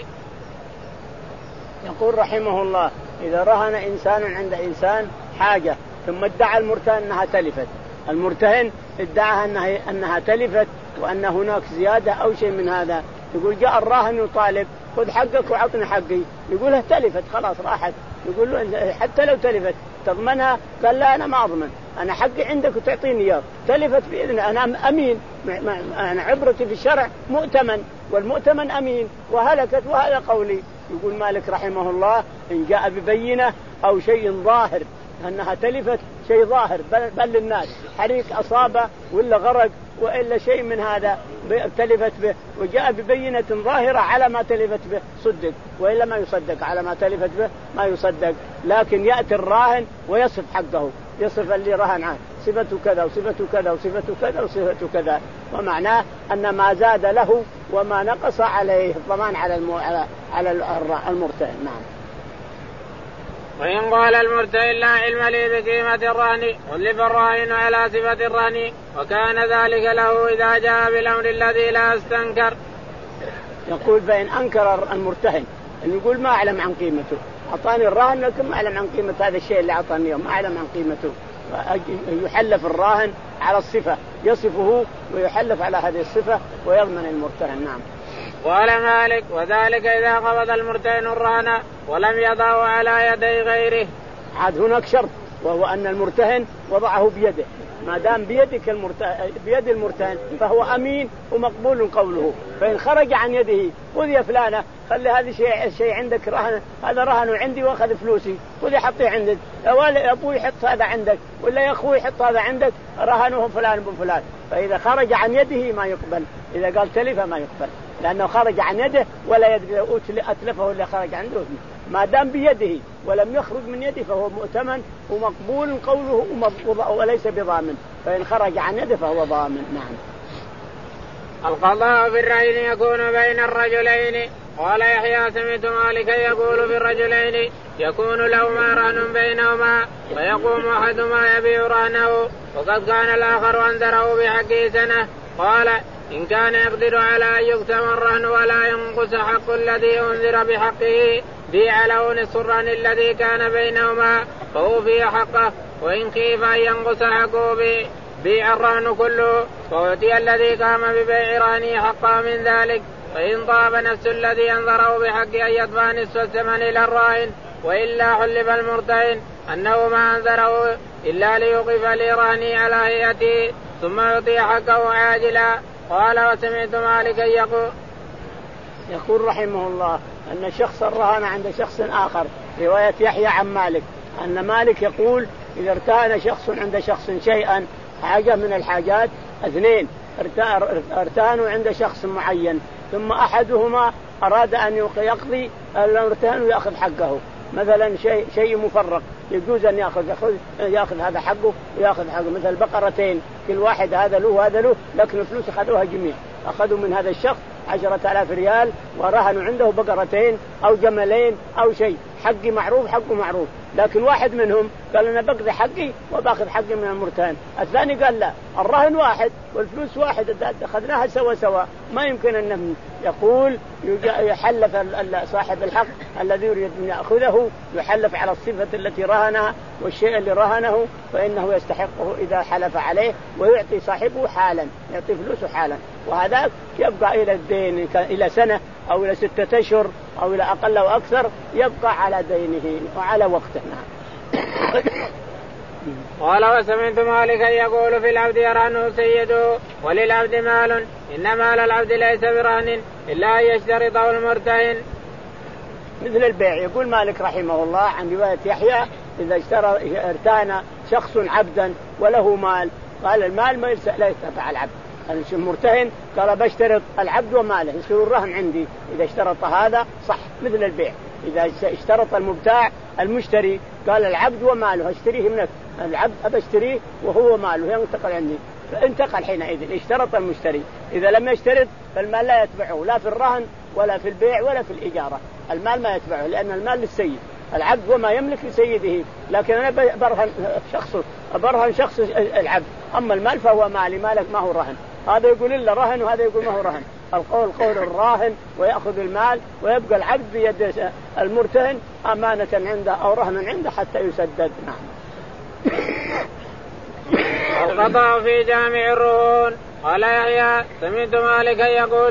S2: يقول رحمه الله إذا رهن إنسان عند إنسان حاجة ثم ادعى المرتهن أنها تلفت، المرتهن ادعى أنها, أنها تلفت وأن هناك زيادة أو شيء من هذا، يقول جاء الراهن يطالب خذ حقك وعطني حقي، يقول تلفت خلاص راحت يقول له حتى لو تلفت تضمنها؟ قال لا أنا ما أضمن، أنا حقي عندك وتعطيني إياه، تلفت بإذن أنا أمين، أنا عبرتي في الشرع مؤتمن، والمؤتمن أمين، وهلكت وهذا قولي. يقول مالك رحمه الله إن جاء ببينة أو شيء ظاهر أنها تلفت، شيء ظاهر بل, بل للناس، حريق أصابه ولا غرق وإلا شيء من هذا تلفت به، وجاء ببينة ظاهرة على ما تلفت به صدق، وإلا ما يصدق، على ما تلفت به ما يصدق. لكن يأتي الراهن ويصف حقه، يصف اللي رهن عنه صفته كذا وصفته كذا وصفته كذا وصفته كذا، ومعناه أن ما زاد له وما نقص عليه الضمان على المو... على على المرتهن. نعم.
S1: وإن قال المرتهن لا علم لي بقيمة الرهن غلب الراهن على صفة الرهن، وكان ذلك له إذا جاء بالأمر الذي لا استنكر.
S2: يقول فإن أنكر المرتهن أن يقول ما أعلم عن قيمته، أعطاني الراهن لكن ما أعلم عن قيمة هذا الشيء اللي أعطاني يوم، ما أعلم عن قيمته، يحلف الراهن على الصفة، يصفه ويحلف على هذه الصفة ويضمن المرتهن. نعم.
S1: قال مالك وذلك إذا قبض المرتهن الرهن ولم يضعه على يدي غيره.
S2: عاد هناك شرط، وهو أن المرتهن وضعه بيده، ما دام بيدك المرتهن بيد المرتهن فهو أمين ومقبول قوله. فإن خرج عن يده خذ يا فلانة خلي هذا شيء شيء عندك رهن، هذا رهن عندي وأخذ فلوسي، خذي حطيه عندك، يا أبوي حط هذا عندك، ولا يا أخوي حط هذا عندك، رهنه فلان بفلان. فإذا خرج عن يده ما يقبل، إذا قال تلفه ما يقبل، لأنه خرج عن يده ولا يدري أتلفه اللي خرج عنده. ما دام بيده ولم يخرج من يده فهو مؤتمن ومقبول قوله وليس بضامن، فإن خرج عن يده فهو ضامن. نعم.
S1: القضاء في الرهن يكون بين الرجلين. قال يحيى سمعت مالكا يقول في الرجلين يكون لهما رهن بينهما فيقوم أحدهما يبيع رهنه وقد كان الآخر أنذره بحقه سنة. قال إن كان يقدر على أن يكتم الرهن ولا ينقص حق الذي أنذر بحقه بيع له نصف الرهن الذي كان بينهما فأوفي حقه، وإن خيف أن ينقص حقه بيع الرهن كله فأوتي الذي قام ببيع رهنه حقه من ذلك. فإن طاب نفس الذي أنذره بحق أن يدفع نصف الثمن إلى الراهن، وإلا حلف المرتهن أنه ما أنذره إلا ليوقف لرهنه على هيئته ثم يعطي حقه عاجلا. قال وسمعت مالكا يقول
S2: يقول رحمه الله أن شخص رهن عند شخص آخر، رواية يحيى عن مالك أن مالك يقول إذا ارتهن شخص عند شخص شيئا، حاجة من الحاجات، اثنين ارتهنوا عند شخص معين ثم أحدهما أراد أن يقضي الارتهان ويأخذ حقه، مثلا شيء شيء مفرق يجوز أن يأخذ يأخذ, يأخذ هذا حقه ويأخذ حقه، مثل بقرتين كل واحد هذا له وهذا له، لكن الفلوس أخذوها جميع، أخذوا من هذا الشخص عشرة آلاف ريال ورهنوا عنده بقرتين أو جملين أو شيء، حقي معروف حقه معروف، لكن واحد منهم قال أنا بقضي حقي وبأخذ حقي من المرتهن، الثاني قال لا الرهن واحد والفلوس واحد أخذناها سوا سوا ما يمكن أن يقول يحلف صاحب الحق الذي يريد أن يأخذه يحلف على الصفة التي رهنها والشيء اللي رهنه، فإنه يستحقه إذا حلف عليه ويعطي صاحبه حالا، يعطي فلوسه حالا، وهذا يبقى إلى الدين إلى سنة أو إلى ستة أشهر أو إلى أقل أو أكثر يبقى على دينه وعلى وقته.
S1: قال وسمعت مالكا يقول في العبد يرهنه سيده وللعبد مال، إن مال العبد ليس برهن إلا أن يشترطه المرتهن.
S2: مثل البيع. يقول مالك رحمه الله عن رواية يحيى إذا اشترى ارتهن شخص عبدا وله مال، قال المال ما يتبع العبد، المرتهن قال بشترط العبد وماله يصير الرهن عندي، إذا اشترط هذا صح مثل البيع. إذا اشترط المبتاع المشتري قال العبد وماله اشتريه منك، العبد أبشتريه وهو ماله ينتقل عندي، فانتقل حينئذ اشترط المشتري. إذا لم يشترط فالمال لا يتبعه لا في الرهن ولا في البيع ولا في الإجارة، المال ما يتبعه لأن المال للسيد، العبد وما يملك لسيده، لكن أنا برهن شخص برهن شخص العبد، أما المال فهو مالي، مالك ما هو رهن، هذا يقول إلا رهن وهذا يقول ما هو رهن، القول قول الراهن ويأخذ المال ويبقى العبد بيد المرتهن أمانة عنده أو رهنا عنده حتى يسدد. نعم.
S1: القضاء في جامع الرهون. قال يحيى سمعت مالكا يقول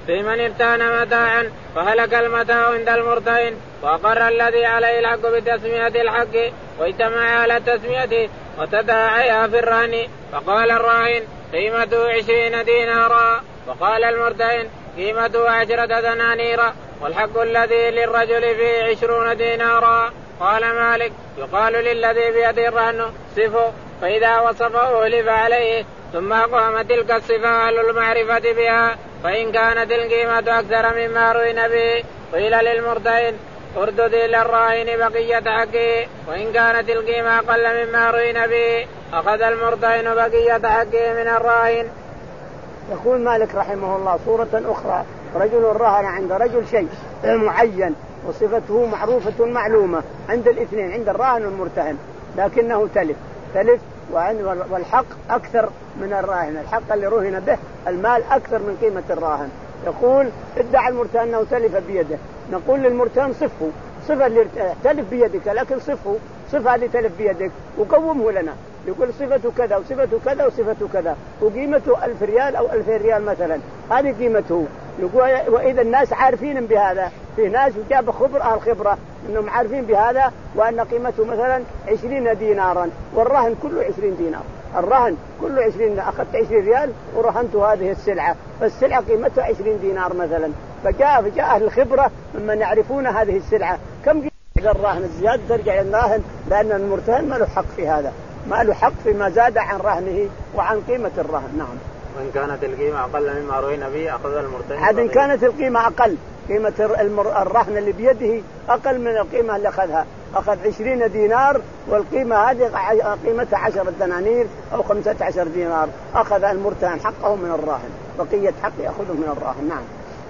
S1: في من ارتهن متاعا فهلك المتاع عند المرتهن وأقر الذي عليه الحق بتسمية الحق واجتمع على التسمية وتداعيا في الرهن فقال الراهن قيمته عشرين دينارا وقال المرتهن قيمته عشرة دنانير والحق الذي للرجل فيه عشرون دينارا. قال مالك يقال للذي بيده الرهن صفه فإذا وصفه ألف عليه ثم قام تلك الصفة أهل المعرفة بها فإن كانت القيمة أكثر مما روين به قيل للمرتهن اردد إلى الراهن بقية حقه وإن كانت القيمة أقل مما روين به أخذ المرتهن بقية حقه من الراهن.
S2: يقول مالك رحمه الله صورة أخرى رجل رهن عند رجل شيء معين وصفته معروفة معلومة عند الاثنين عند الراهن والمرتهن لكنه تلف تلف والحق أكثر من الراهن الحق اللي رهن به المال أكثر من قيمة الراهن. يقول ادعى المرتهن أنه تلف بيده نقول للمرتهن صفه صفة اللي تلف بيدك لكن صفه صفة اللي تلف بيدك وقومه لنا يقول صفته كذا وصفته كذا وصفته كذا وقيمته ألف ريال أو ألفين ريال مثلا هذه قيمته. يقول وإذا الناس عارفين بهذا في ناس جاب خبر أهل خبرة إنهم عارفين بهذا وأن قيمته مثلا عشرين دينارا والرهن كله عشرين دينار الرهن كله عشرين أخذت عشرين ريال ورهنت هذه السلعة فالسلعة قيمتها عشرين دينار مثلا فجاء فجاء أهل الخبرة ممن يعرفون هذه السلعة كم قيمة الرهن الزيادة ترجع للراهن لأن المرتهن ما له حق في هذا ما له حق فيما زاد عن رهنه وعن قيمة الرهن. نعم.
S1: وإن كانت القيمة أقل مما روينا به أخذ المرتهن.
S2: عاد إن كانت القيمة أقل قيمة الرهن اللي بيده أقل من القيمة اللي أخذها أخذ عشرين دينار والقيمة هذه قيمتها عشرة دنانير أو خمسة عشر دينار أخذ المرتهن حقه من الراهن بقية حق يأخذه من الراهن. نعم.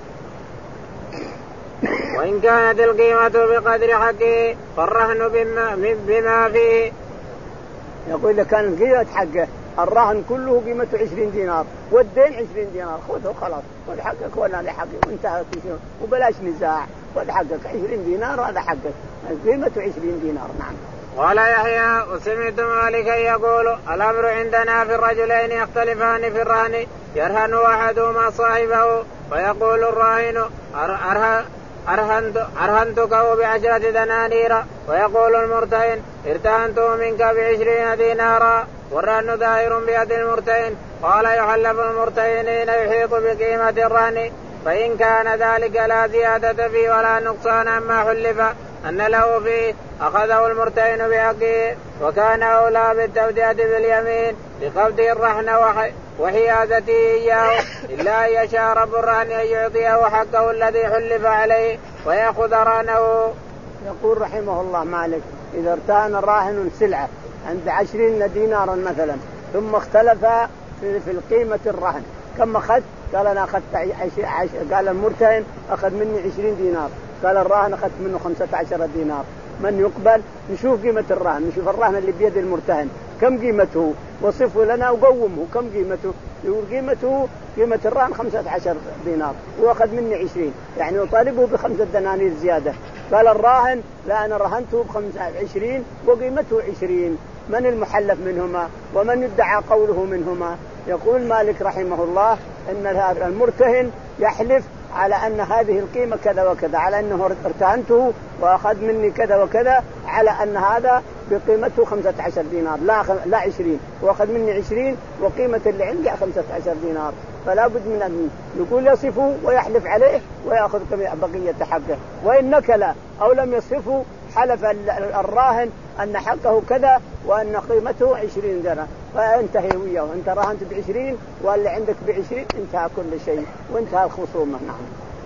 S1: وإن كانت القيمة بقدر حقه فالرهن بما, بما فيه.
S2: يقول إذا كان قيمة حقه الرهن كله قيمته عشرين دينار والدين عشرين دينار خذه خلاص خذ حقك ولا لحقك وانتهى وبلاش نزاع خذ حقك عشرين دينار هذا حقك قيمته عشرين دينار. نعم.
S1: قال يحيى وسمعت مالكا يقول الأمر عندنا في الرجلين يختلفان في الرهن يرهن أحدهما صاحبه فيقول الراهن أرهن أرهنت أرهنتك بعشرة دنانير ويقول المرتهن ارتهنته منك بعشرين دينارا والرهن دائر بيد المرتهن. قال يحلف المرتهنين يحيط بقيمة الرهن فإن كان ذلك لا زيادة فيه ولا نقصان عما حلف أن له فيه أخذه المرتهن بحقه وكان أولى بالتودية باليمين لقبضه الرهن وحيازته إياه إلا أن يشاء رب الرهن أن يعطيه حقه الذي حلف عليه ويأخذ رهنه.
S2: يقول رحمه الله مالك إذا ارتهن الراهن سلعة عند عشرين دينارا مثلا ثم اختلف في, في القيمة الرهن كم أخذ قال أنا أخذت عش... عش... قال المرتهن أخذ مني عشرين دينار قال الراهن أخذت منه خمسة عشر دينار من يقبل نشوف قيمة الرهن نشوف الرهن اللي بيد المرتهن كم قيمته وصفه لنا وقومه كم قيمته يقول قيمته قيمة الرهن خمسة عشر دينار وأخذ مني عشرين يعني يطالبه بخمسة دنانير زيادة قال الراهن لا أنا رهنته بخمسة عشرين وقيمته عشرين من المحلف منهما ومن يدعى قوله منهما. يقول مالك رحمه الله إن المرتهن يحلف على أن هذه القيمة كذا وكذا على أنه ارتهنته وأخذ مني كذا وكذا على أن هذا بقيمته خمسة عشر دينار لا لا عشرين وأخذ مني عشرين وقيمة اللي عندي خمسة عشر دينار فلا بد من أن يقول يصفه ويحلف عليه ويأخذ بقية حقه وإن نكل أو لم يصفه حلف الراهن أن حقه كذا وأن قيمته عشرين درهم فانتهي وياه أنت راهنت بعشرين واللي عندك بعشرين انتهى كل شيء وانتهى الخصومة. نعم.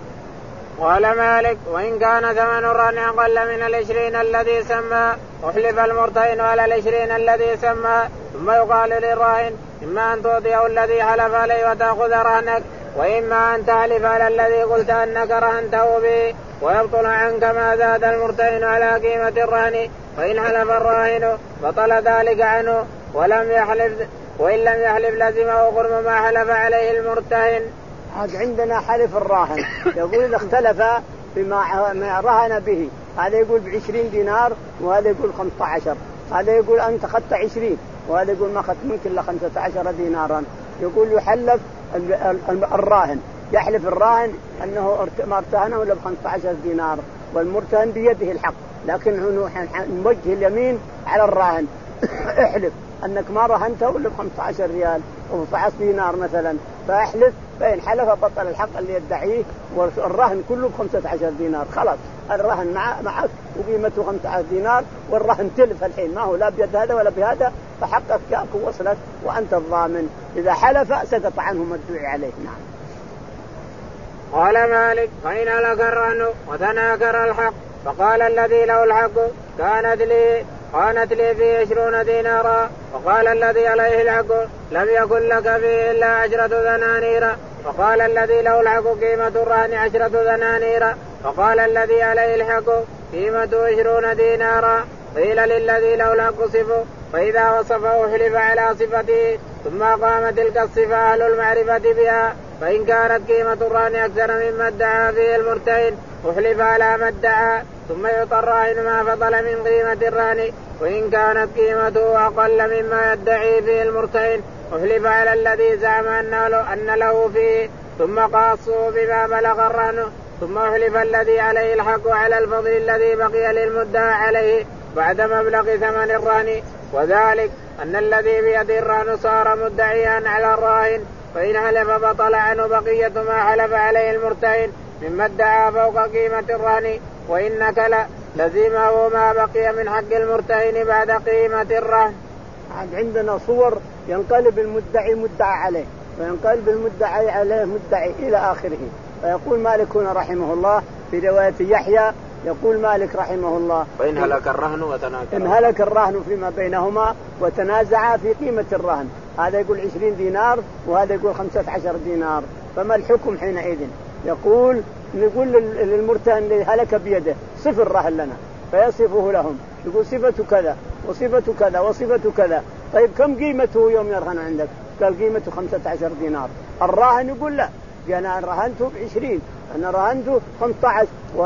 S1: قال مالك وإن كان ثمن الرهن أقل من العشرين الذي سمى أحلف المرتهن على العشرين الذي سمى ثم يقال للراهن إما أن تعطيه الذي حلف عليه وتأخذ رهنك وإما أن تحلف على الذي قلت أنك رهنته به ويبطل عنك ما زاد المرتهن على قيمة الرهن وإن حلف الراهن بطل ذلك عنه ولم يحلف وإن لم يحلف لزمه غرم ما حلف عليه المرتهن.
S2: عاد عندنا حلف الراهن يقول إذا اختلف بما رهن به هذا يقول بعشرين دينار وهذا يقول خمسة عشر هذا يقول أنت أخذت عشرين وهذا يقول ما أخذت منك إلا خمسة عشر دينارا يقول يحلف الراهن يحلف الراهن أنه ما ارتهنه إلا بخمسة عشر دينار، والمرتهن بيده الحق، لكن نوجه اليمين على الراهن احلف أنك ما رهنته إلا بخمسة عشر ريال أو خمسة دينار مثلا، فاحلف، فإن حلف بطل الحق اللي يدعيه، والرهن كله بخمسة عشر دينار. خلاص الرهن مع معك وقيمته خمسة عشر دينار، والرهن تلف الحين، ما هو لا بيد هذا ولا بهذا، فحقك جاءك وصلت وأنت الضامن. إذا حلف سقط عنه مدعي عليه. نعم.
S1: قال مالك: فإن هلك الرهن وتناكر الحق فقال الذي له الحق كانت لي كانت لي فيه عشرون دينارا، وقال الذي عليه الحق لم يكن لك فيه إلا عشرة دنانير، فقال الذي له الحق قيمة الرهن عشرة دنانير، فقال الذي عليه الحق قيمة عشرون دينارا. قيل للذي له الحق صفه، فإذا وصفه حلف على صفته، ثم قام تلك الصفة أهل المعرفة بها، فإن كانت قيمة الرهن أكثر مما ادعى فيه المرتهن وحلف على ما ادعى، ثم يعطى الراهن ما فضل من قيمة الرهن، وإن كانت قيمته أقل مما يدعي فيه المرتهن وحلف على الذي زعم أن له فيه، ثم قاصه بما بلغ الرهن، ثم حلف الذي عليه الحق على الفضل الذي بقي للمدعى عليه بعد مبلغ ثمن الرهن، وذلك أن الذي بيده الرهن صار مدعيا على الراهن، فإن حلف بطل عنه بقية ما حلف عليه المرتهن مما ادعى فوق قيمة الرهن، وإن كلا لزمه ما بقي من حق المرتهن بعد قيمة الرهن.
S2: عندنا صور ينقلب المدعي مدعى عليه، وينقلب المدعي عليه مدعي إلى آخره. فيقول مالك هنا رحمه الله في رواية يحيى، يقول مالك رحمه الله:
S1: فإن هلك الرهن وتناكر
S2: إن هلك الرهن فيما بينهما وتنازعا في قيمة الرهن، هذا يقول عشرين دينار وهذا يقول خمسة عشر دينار، فما الحكم حينئذ؟ يقول نقول للمرتهن اللي هلك بيده صفر الرهن لنا، فيصفه لهم، يقول صفته كذا وصفته كذا وصفته كذا. طيب كم قيمته يوم يرهن عندك؟ قال قيمته خمسة عشر دينار. الراهن يقول لا، أنا رهنته بعشرين، أنا رهنته خمسة عشر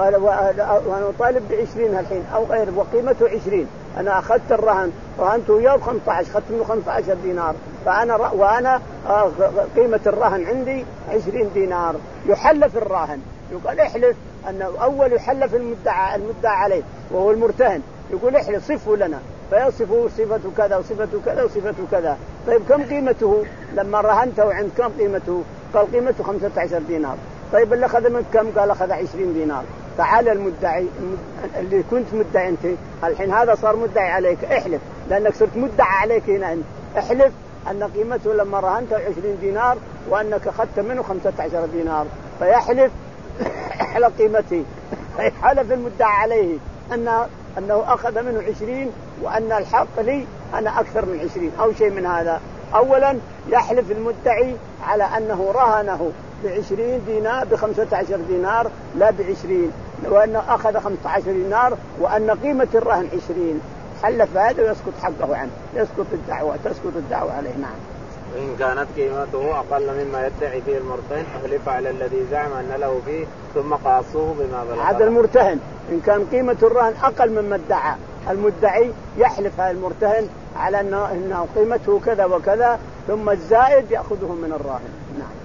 S2: وأنا طالب بعشرين الحين أو غير، وقيمته عشرين، أنا أخذت الرهن رهنته يوم خمسة عشر، أخذت منه خمسة عشر دينار، فأنا ر... وأنا قيمة الرهن عندي عشرين دينار. يحلف الراهن، يقول احلف أنه أول يحلف المدعى المدعى عليه وهو المرتهن، يقول احلف صفه لنا، فيصفه صفته كذا وصفته كذا وصفته كذا. طيب كم قيمته لما رهنته؟ عند كم قيمته؟ قال قيمته خمسة عشر دينار. طيب اللي أخذ من كم؟ قال أخذ عشرين دينار. تعال المدعي اللي كنت مدعي أنت الحين هذا صار مدعي عليك، احلف لأنك صرت مدعي عليك هنا أنت، احلف أن قيمته لما رهنته عشرين دينار وأنك أخذت منه خمسة عشر دينار، فيحلف على قيمته، فيحلف المدعي عليه أنه أنه أخذ منه عشرين وأن الحق لي أنا أكثر من عشرين أو شيء من هذا. أولا يحلف المدعي على أنه رهنه بعشرين دينار بخمسة عشر دينار لا بعشرين، وأنه أخذ خمسة عشر دينار وأن قيمة الرهن عشرين، حلف هذا ويسقط حقه عنه، يسقط الدعوة، تسقط الدعوة عليه. نعم.
S1: وإن كانت قيمته أقل مما يدعي فيه المرتهن حلف على الذي زعم أن له فيه ثم قاصوه بما بلغ.
S2: هذا المرتهن إن كان قيمة الرهن أقل مما ادعى المدعي يحلف هذا المرتهن على أنه قيمته كذا وكذا، ثم الزائد يأخذه من الراهن. نعم.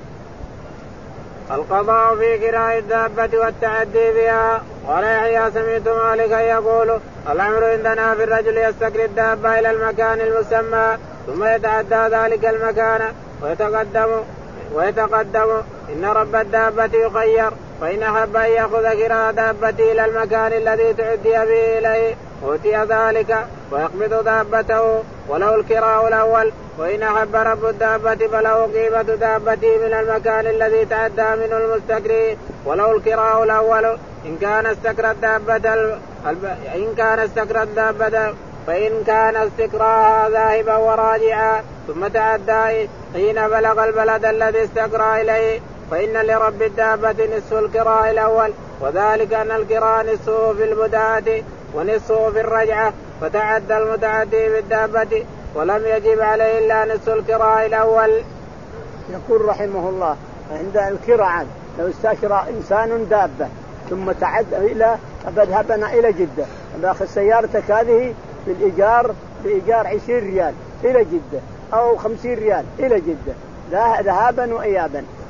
S1: القضاء في كراء الدابة والتعدي بها. قال يحيى: سمعت مالكا يقول: الأمر عندنا في الرجل يستقر الدابة إلى المكان المسمى ثم يتعدى ذلك المكان ويتقدم ويتقدم إن رب الدابة يخير، فإن أحب أن يأخذ كراء دابته إلى المكان الذي تعدي به إليه أوتي ذلك ويقبض دابته وله الكراء الأول، وإن أحب رب الدابة فله قيمة دابته من المكان الذي تعدى منه المستكري وله الكراء الأول. إن كان استكرت دابة الب... إن كان استكرت دابة فإن كان استكراها ذاهبا وراجعا ثم تعدى حين بلغ البلد الذي استكرى إليه فإن لرب الدابة نصف الكراء الأول، وذلك أن الكراء نصفه في البداية ونصفه في الرجعة، فتعدى المتعدي بالدابة ولم يجب عليه إلا نصف الكراء الأول.
S2: يقول رحمه الله: عند الكراء لو استشرى إنسان دابة ثم تعدى إلى فذهبنا إلى جدة، باخذ سيارتك هذه بالإيجار بإيجار عشرين ريال إلى جدة أو خمسين ريال إلى جدة ذهابا وإيابا،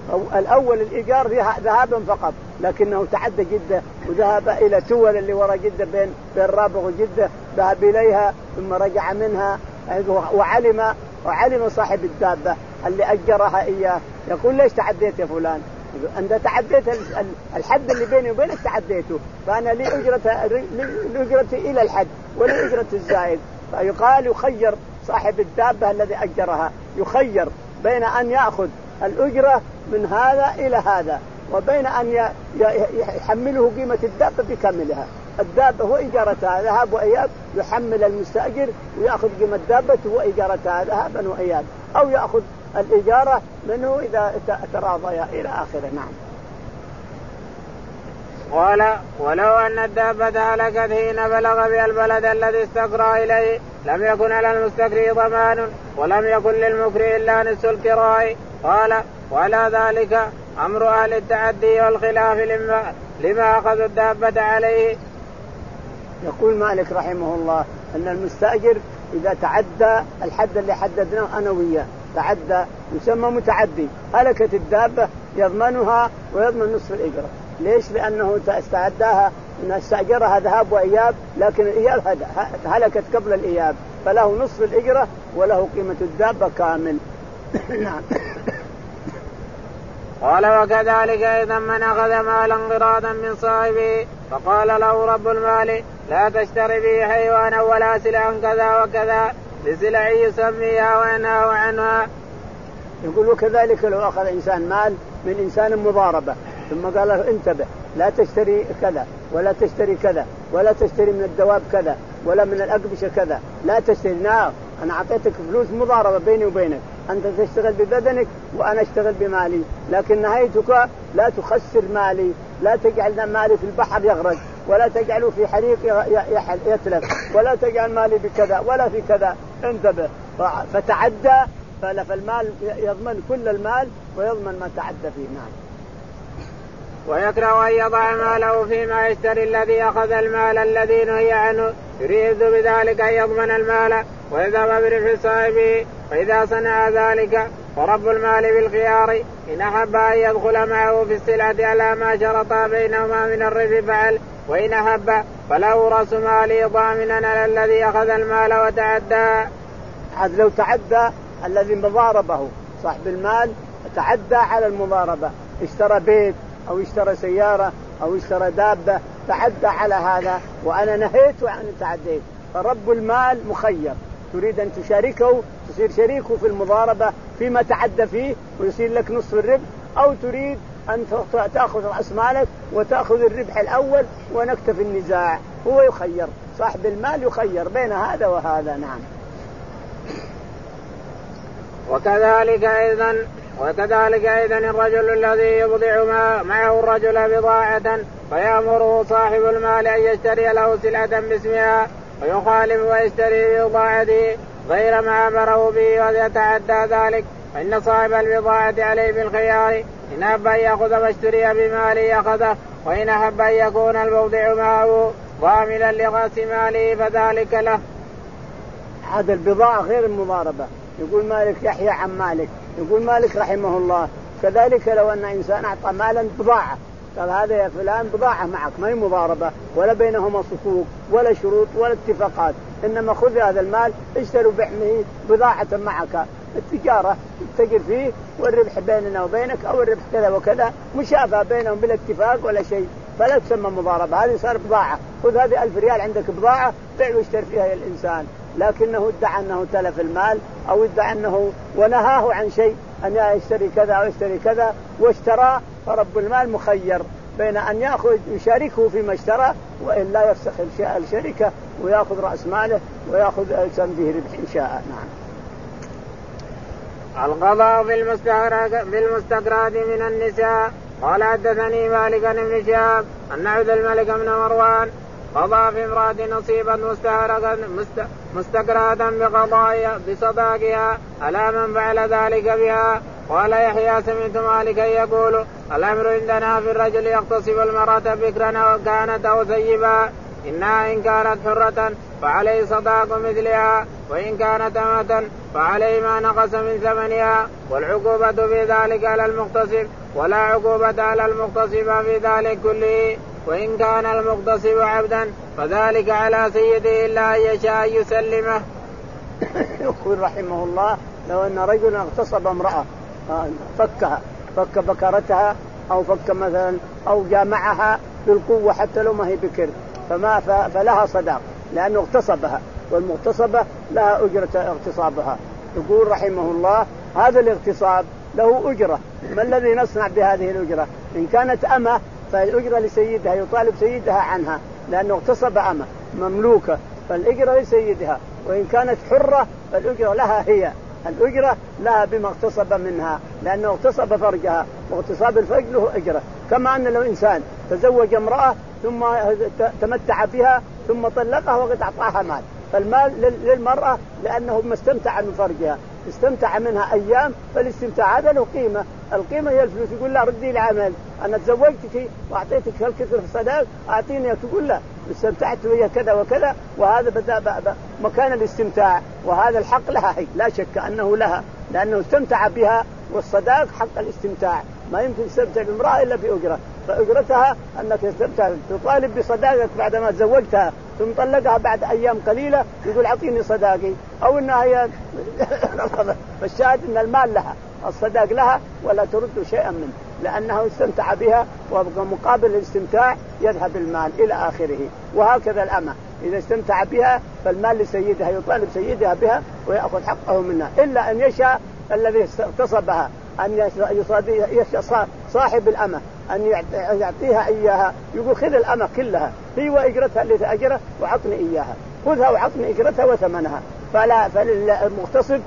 S2: الأول الإيجار ذهابا فقط، لكنه تعدى جدة وذهب إلى تول اللي وراء جدة بين بين رابغ وجدة، ذهب إليها ثم رجع منها وعلم وعلم صاحب الدابة اللي أجرها إياه يقول ليش تعديت يا فلان؟ أنت تعديت الحد اللي بيني وبينك تعديته، فأنا لي أجرة لأجرتي إلى الحد ولا أجرة الزائد. فيقال يخير صاحب الدابة الذي أجرها، يخير بين أن يأخذ الأجرة من هذا إلى هذا وبين أن يحمله قيمة الدابة بكاملها. الدابة هو إجارتها ذهاب وإياب، يحمل المستأجر ويأخذ قيمة دابته وإجارتها ذهابا وإياب، أو يأخذ الإجارة منه إذا تراضيا إلى آخره. نعم.
S1: قال ولو أن الدابة هلكت حين بلغ بها البلد الذي استقرى إليه لم يكن على المستكري ضمان ولم يكن للمكري إلا نصف الكراء. قال وعلى ذلك أمر أهل التعدي والخلاف لما, لما أخذوا الدابة عليه.
S2: يقول مالك رحمه الله أن المستأجر إذا تعدى الحد اللي حددناه أنا وياه تعدى يسمى متعدي، هلكت الدابة يضمنها ويضمن نصف الإجرة. ليش؟ لأنه استعداها إن استأجرها ذهاب وإياب، لكن الإياب هلكت قبل الإياب فله نصف الإجرة وله قيمة الدابة كامل. نعم.
S1: قال وكذلك إذا من أخذ مالا قراضا من صاحبه فقال له رب المال لا تشتري به حيوانا ولا سلعا كذا وكذا لسلع يسميها وينهى عنها.
S2: يقول وكذلك لو أخذ إنسان مال من إنسان مضاربة ثم قال له انتبه لا تشتري كذا ولا تشتري كذا ولا تشتري من الدواب كذا ولا من الأقبشة كذا، لا تشتري. نعم أنا أعطيتك فلوس مضاربة بيني وبينك، أنت تشتغل ببدنك وأنا أشتغل بمالي، لكن نهايتك لا تخسر مالي، لا تجعل مالي في البحر يغرق ولا تجعله في حريق يتلف ولا تجعل مالي بكذا ولا في كذا، انتبه. فتعدى فالمال يضمن كل المال ويضمن ما تعدى فيه. نعم.
S1: ويكره أن يضع ماله فيما يشتري الذي أخذ المال الذي نهي عنه يريد بذلك أن يضمن المال ويذهب بربح صاحبه، فإذا صنع ذلك فرب المال بالخيار إن أحب أن يدخل معه في السلعة على ما شرطا بينهما من الربح فعل، وإن أحب فله رأس ماله ضامنا على الذي أخذ المال وتعدى.
S2: عاد لو تعدى الذي مضاربه صاحب المال تعدى على المضاربة، اشترى بيت أو اشترى سيارة أو اشترى دابة تعدى على هذا وأنا نهيت وأنا تعديت، فرب المال مخير، تريد أن تشاركه تصير شريكه في المضاربة فيما تعدى فيه ويصير لك نصف الربح، أو تريد أن تأخذ رأس مالك وتأخذ الربح الأول ونكتفي النزاع. هو يخير، صاحب المال يخير بين هذا وهذا. نعم.
S1: وكذلك أيضا وكذلك أيضا الرجل الذي يبضع معه الرجل بضاعة فيأمره صاحب المال أن يشتري له سلعة باسمها ويخالف ويشتري بضاعته غير ما أمره به ويتعدى ذلك، فإن صاحب البضاعة عليه بالخيار إن أحب أن يأخذ ما اشتري بماله أخذه، وإن أحب أن يكون المبضع معه ضامنا لرأس ماله فذلك له.
S2: هذا البضاعة غير المضاربة. يقول مالك يحيى عن مالك يقول مالك رحمه الله كذلك لو أن إنسان أعطى مالا بضاعة قال هذا يا فلان بضاعة معك ما هي مضاربة ولا بينهما صكوك ولا شروط ولا اتفاقات، إنما خذ هذا المال اشتروا بحمه بضاعة معك، التجارة تتجر فيه والربح بيننا وبينك أو الربح كذا وكذا مشافى بينهم بلا اتفاق ولا شيء، فلا تسمى مضاربة، هذه صار بضاعة، خذ هذه ألف ريال عندك بضاعة بيع واشتري فيها الإنسان، لكنه ادعى أنه تلف المال أو ادعى أنه ونهاه عن شيء أن يشتري كذا أو يشتري كذا واشترى، فرب المال مخير بين أن يأخذ يشاركه فيما اشترى وإلا يفسخ الشركة ويأخذ رأس ماله ويأخذ ألسان به ربح إن شاء. نعم.
S1: القضاء بالمستقرات من النساء. قال حدثني مالك بن شهاب أن عبد الملك بن مروان قضى في امرأة نصيبا مستقرادا بقضاء بصداقها على من فعل ذلك بها. قال يحيى سمعت مالكا يقول الأمر عندنا في الرجل يغتصب المرأة بكرا وكانت أو ثيبا، إنها إن كانت حرة فعليه صداق مثلها وإن كانت أمة فعليه ما نقص من ثمنها، والعقوبة في ذلك على المغتصب ولا عقوبة على المغتصب في ذلك كله، وإن كان المغتصب عبدا فذلك على سيده إلا أن يشاء يسلمه.
S2: يقول رحمه الله لو أن رجلا اغتصب امرأة فكها فك بكرتها أو فك مثلا أو جامعها بالقوة حتى لو ما هي بكر فما فلها صداق لأنه اغتصبها، والمغتصبة لها أجرة اغتصابها. يقول رحمه الله هذا الاغتصاب له أجرة، ما الذي نصنع بهذه الأجرة؟ إن كانت أمة فالأجرة لسيدها، يطالب سيدها عنها لأنه اغتصب أمة مملوكة فالأجرة لسيدها، وإن كانت حرة فالأجرة لها هي، الأجرة لها بما اغتصب منها لأنه اغتصب فرجها، واغتصاب الفرج له أجرة. كما أن لو إنسان تزوج امرأة ثم تمتع بها ثم طلقها وقد أعطاها مال، فالمال للمرأة لأنه ما استمتع من فرجها، استمتع منها أيام، فالاستمتاع هذا له قيمة، القيمة هي الفلوس. يقول لا ردي العمل، أنا تزوجتك وأعطيتك هالكثر في الصداق أعطيني، تقول لا استمتعت وهي كذا وكذا، وهذا بدأ مكان الاستمتاع، وهذا الحق لها هي لا شك أنه لها لأنه استمتع بها، والصداق حق الاستمتاع، ما يمكن تستمتع بامرأة إلا بأجرة، فأجرتها أنك تستمتع، تطالب بصداقك بعدما تزوجتها ثم طلقها بعد أيام قليلة يقول أعطيني صداقي، أو إنها هي فالشاهد إن المال لها، الصداق لها ولا ترد شيئا منه لأنه استمتع بها، ومقابل الاستمتاع يذهب المال إلى آخره. وهكذا الأمة إذا استمتع بها فالمال لسيدها، يطالب سيدها بها ويأخذ حقه منها، إلا أن يشاء الذي اغتصبها أن يشاء صاحب الأمة أن يعطيها إياها، يقول خذ الأمة كلها هي وإجرتها اللي أجره وعطني إياها، خذها وعطني إجرتها وثمنها. فلا فالمغتصب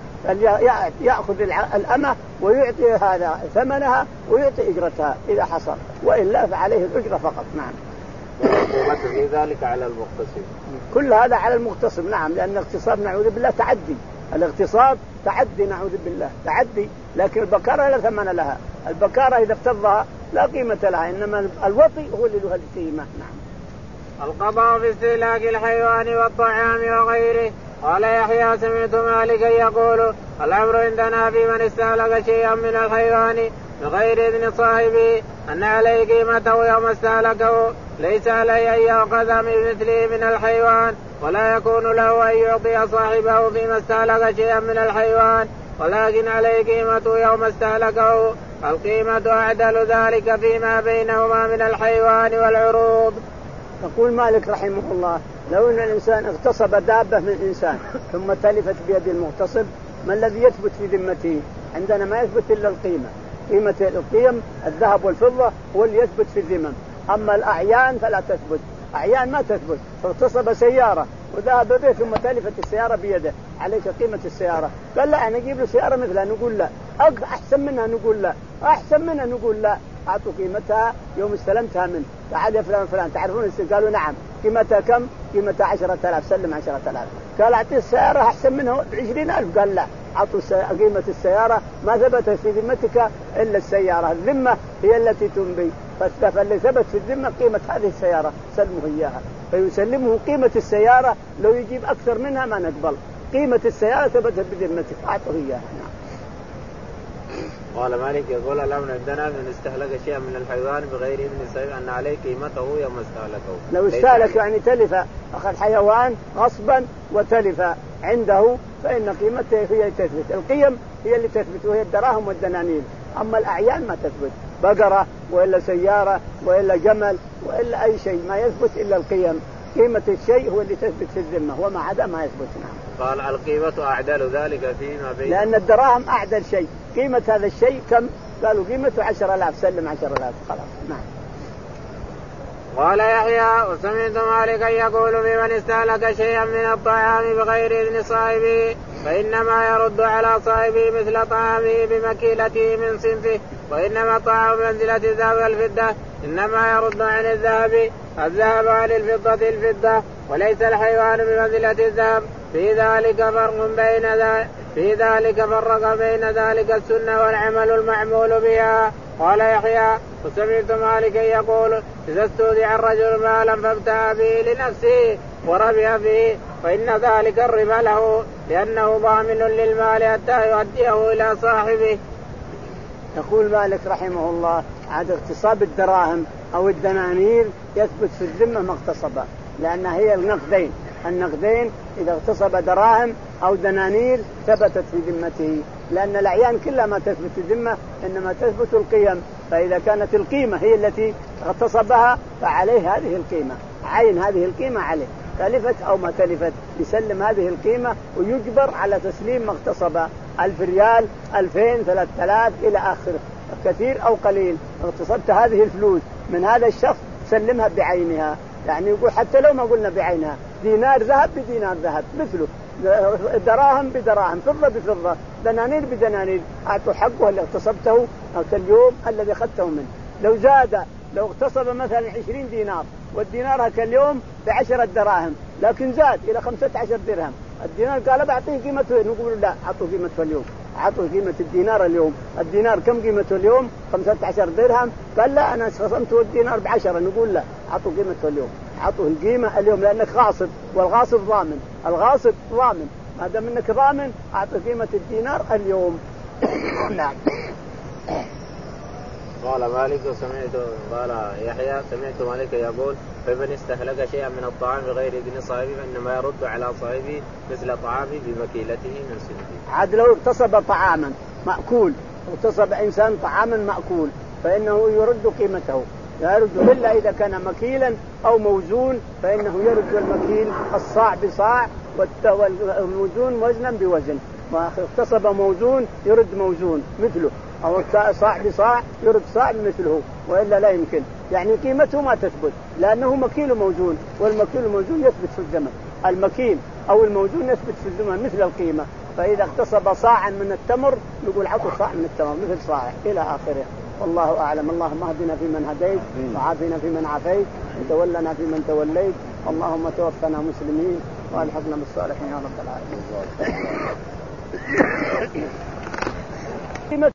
S2: يأخذ الأمة ويعطي هذا ثمنها ويعطي إجرتها إذا حصل، وإلا فعليه الأجرة فقط. نعم.
S1: والعقوبة في ذلك على المغتصب،
S2: كل هذا على المغتصب. نعم، لأن الاغتصاب نعوذ بالله تعدي، الاغتصاب تعدي نعوذ بالله تعدي، لكن البكارة لا ثمن لها، البكارة إذا افتضها لا قيمة لها، إنما الوطي هو اللي له القيمة. نعم.
S1: القضاء في استهلاك الحيوان والطعام وغيره. قال يحيى سمعت مالكا يقول الأمر عندنا في من استهلك شيئا من الحيوان بغير إذن صاحبه أن عليه قيمته يوم استهلكه، ليس عليه أن يأخذ بمثله من الحيوان، ولا يكون له أن يعطي صاحبه فيما استهلك شيئا من الحيوان، ولكن عليه قيمته يوم استهلكه. القيمة أعدل ذلك فيما بينهما من الحيوان والعروض.
S2: يقول مالك رحمه الله لو أن الإنسان اغتصب دابة من إنسان ثم تلفت بيد المغتصب، ما الذي يثبت في ذمته؟ عندنا ما يثبت إلا القيمة، قيمة القيم الذهب والفضة هو اللي يثبت في الذمم، أما الأعيان فلا تثبت، أعيان ما تثبت. فاغتصب سيارة وذهب به ثم تلفت السيارة بيده، عليك قيمة السيارة، قال لا أنا أجيب له سيارة مثلها، نقول لا، أحسن منها نقول لا، أحسن منها نقول لا، أعطوا قيمتها يوم استلمتها منه، تعال يا فلان فلان تعرفون؟ قالوا نعم. قيمتها كم؟ قيمتها عشرة آلاف، سلم عشرة آلاف. قال أعطي السيارة أحسن منها بعشرين ألف، قال لا، أعطوا قيمة السيارة، ما ثبت في ذمتك إلا السيارة، الذمة هي التي تنبي، فاللي ثبت في الذمة قيمة هذه السيارة سلمه إياها، فيسلمه قيمة السيارة، لو يجيب أكثر منها ما نقبل، قيمة السيارة ثبتت بذمتك أعطه إياها.
S1: قال مالك يقول الأمر عندنا من استهلك شيئا من الحيوان بغير إذن صاحب أن عليه قيمته يوم استهلكه.
S2: لو استهلك يعني تلف، أخذ حيوان غصبا وتلف عنده فإن قيمته هي تثبت، القيم هي اللي تثبت وهي الدراهم والدنانير، أما الأعيان ما تثبت، بقرة وإلا سيارة وإلا جمل وإلا أي شيء ما يثبت إلا القيم، قيمة الشيء هو اللي تثبت في الذمة، وما عدا ما يثبت. نعم.
S1: قال القيمة أعدل ذلك فيما بين،
S2: لأن الدراهم أعدل شيء، قيمة هذا الشيء كم؟ قالوا قيمته عشر آلاف، سلم عشر آلاف خلاص. نعم.
S1: قال يحيى وسمعت مالكا يقول بمن استهلك شيئا من الطعام بغير إذن صاحبه فإنما يرد على صاحبه مثل طعامه بمكيلته من صنفه، وإنما طعام منزلة الذهب والفضة، إنما يرد عن الذهب الذهب عن الفضة الفضة، وليس الحيوان بمنزلة الذهب. في ذلك فرق بين ذلك في ذلك فرق بين ذلك السنة والعمل المعمول بها. قال يحيى وسمعت مالكا يقول إذا استودع الرجل مالا فابتاع به لنفسه وربح فيه فإن ذلك الربا له، لأنه ضامن للمال حتى يؤديه إلى صاحبه.
S2: يقول مالك رحمه الله عاد اغتصاب الدراهم أو الدنانير يثبت في الذمة ما اغتصبه، لأن هي النقدين النقدين إذا اغتصب دراهم أو دنانير ثبتت في ذمته، لأن الأعيان كلها ما تثبت في الذمة إنما تثبت القيم، فإذا كانت القيمة هي التي اغتصبها فعليه هذه القيمة، عين هذه القيمة عليه، تلفت أو ما تلفت يسلم هذه القيمة ويجبر على تسليم ما اغتصبه، ألف ريال ألفين ثلاثة آلاف إلى آخره، كثير أو قليل اغتصبت هذه الفلوس من هذا الشخص سلمها بعينها، يعني يقول حتى لو ما قلنا بعينها دينار ذهب بدينار ذهب مثله، دراهم بدراهم، فضة بفضة، دنانير بدنانير، أعطوا حقه اللي اغتصبته اليوم الذي أخذته منه. لو زاد لو اغتصب مثلا عشرين دينار والدينار هك اليوم بعشرة دراهم لكن زاد إلى خمسة عشر درهم، الدينار قال بعطيه قيمته، نقول لا عطوا قيمته اليوم، عطوا قيمة الدينار اليوم، الدينار كم قيمته اليوم؟ خمسة عشر درهم، قال لا أنا خصمته الدينار بعشرة، نقول لا عطوا قيمته اليوم، عطوا القيمة اليوم لأنك غاصب والغاصب ضامن، الغاصب ضامن، ما دام انك ضامن اعطي قيمة الدينار اليوم. نعم.
S1: قال مالك سمعت قال يحيى سمعت مالك يقول فمن استهلك شيئا من الطعام بغير إذن صاحبه فإنما يرد على صاحبه مثل طعامه بمكيلته من سنته.
S2: عاد لو اغتصب طعاما مأكول، اغتصب إنسان طعاما مأكول فإنه يرد قيمته، يرد إلا إذا كان مكيلا أو موزون فإنه يرد المكيل الصاع بصاع والموزون وزنا بوزن، واغتصب موزون يرد موزون مثله، أو صاع بصاع يرد صاع مثله، وإلا لا يمكن، يعني قيمته ما تثبت لأنه مكيل وموزون، والمكيل والموزون يثبت في الزمن، المكيل أو الموزون يثبت في الزمن مثل القيمة، فإذا اغتصب صاعا من التمر نقول عطوا صاع من التمر مثل صاع إلى آخره. والله أعلم. اللهم اهدنا فيمن هديت وعافنا فيمن عافيت وتولنا فيمن توليت، اللهم توفنا مسلمين والحقنا بالصالحين يا رب العالمين.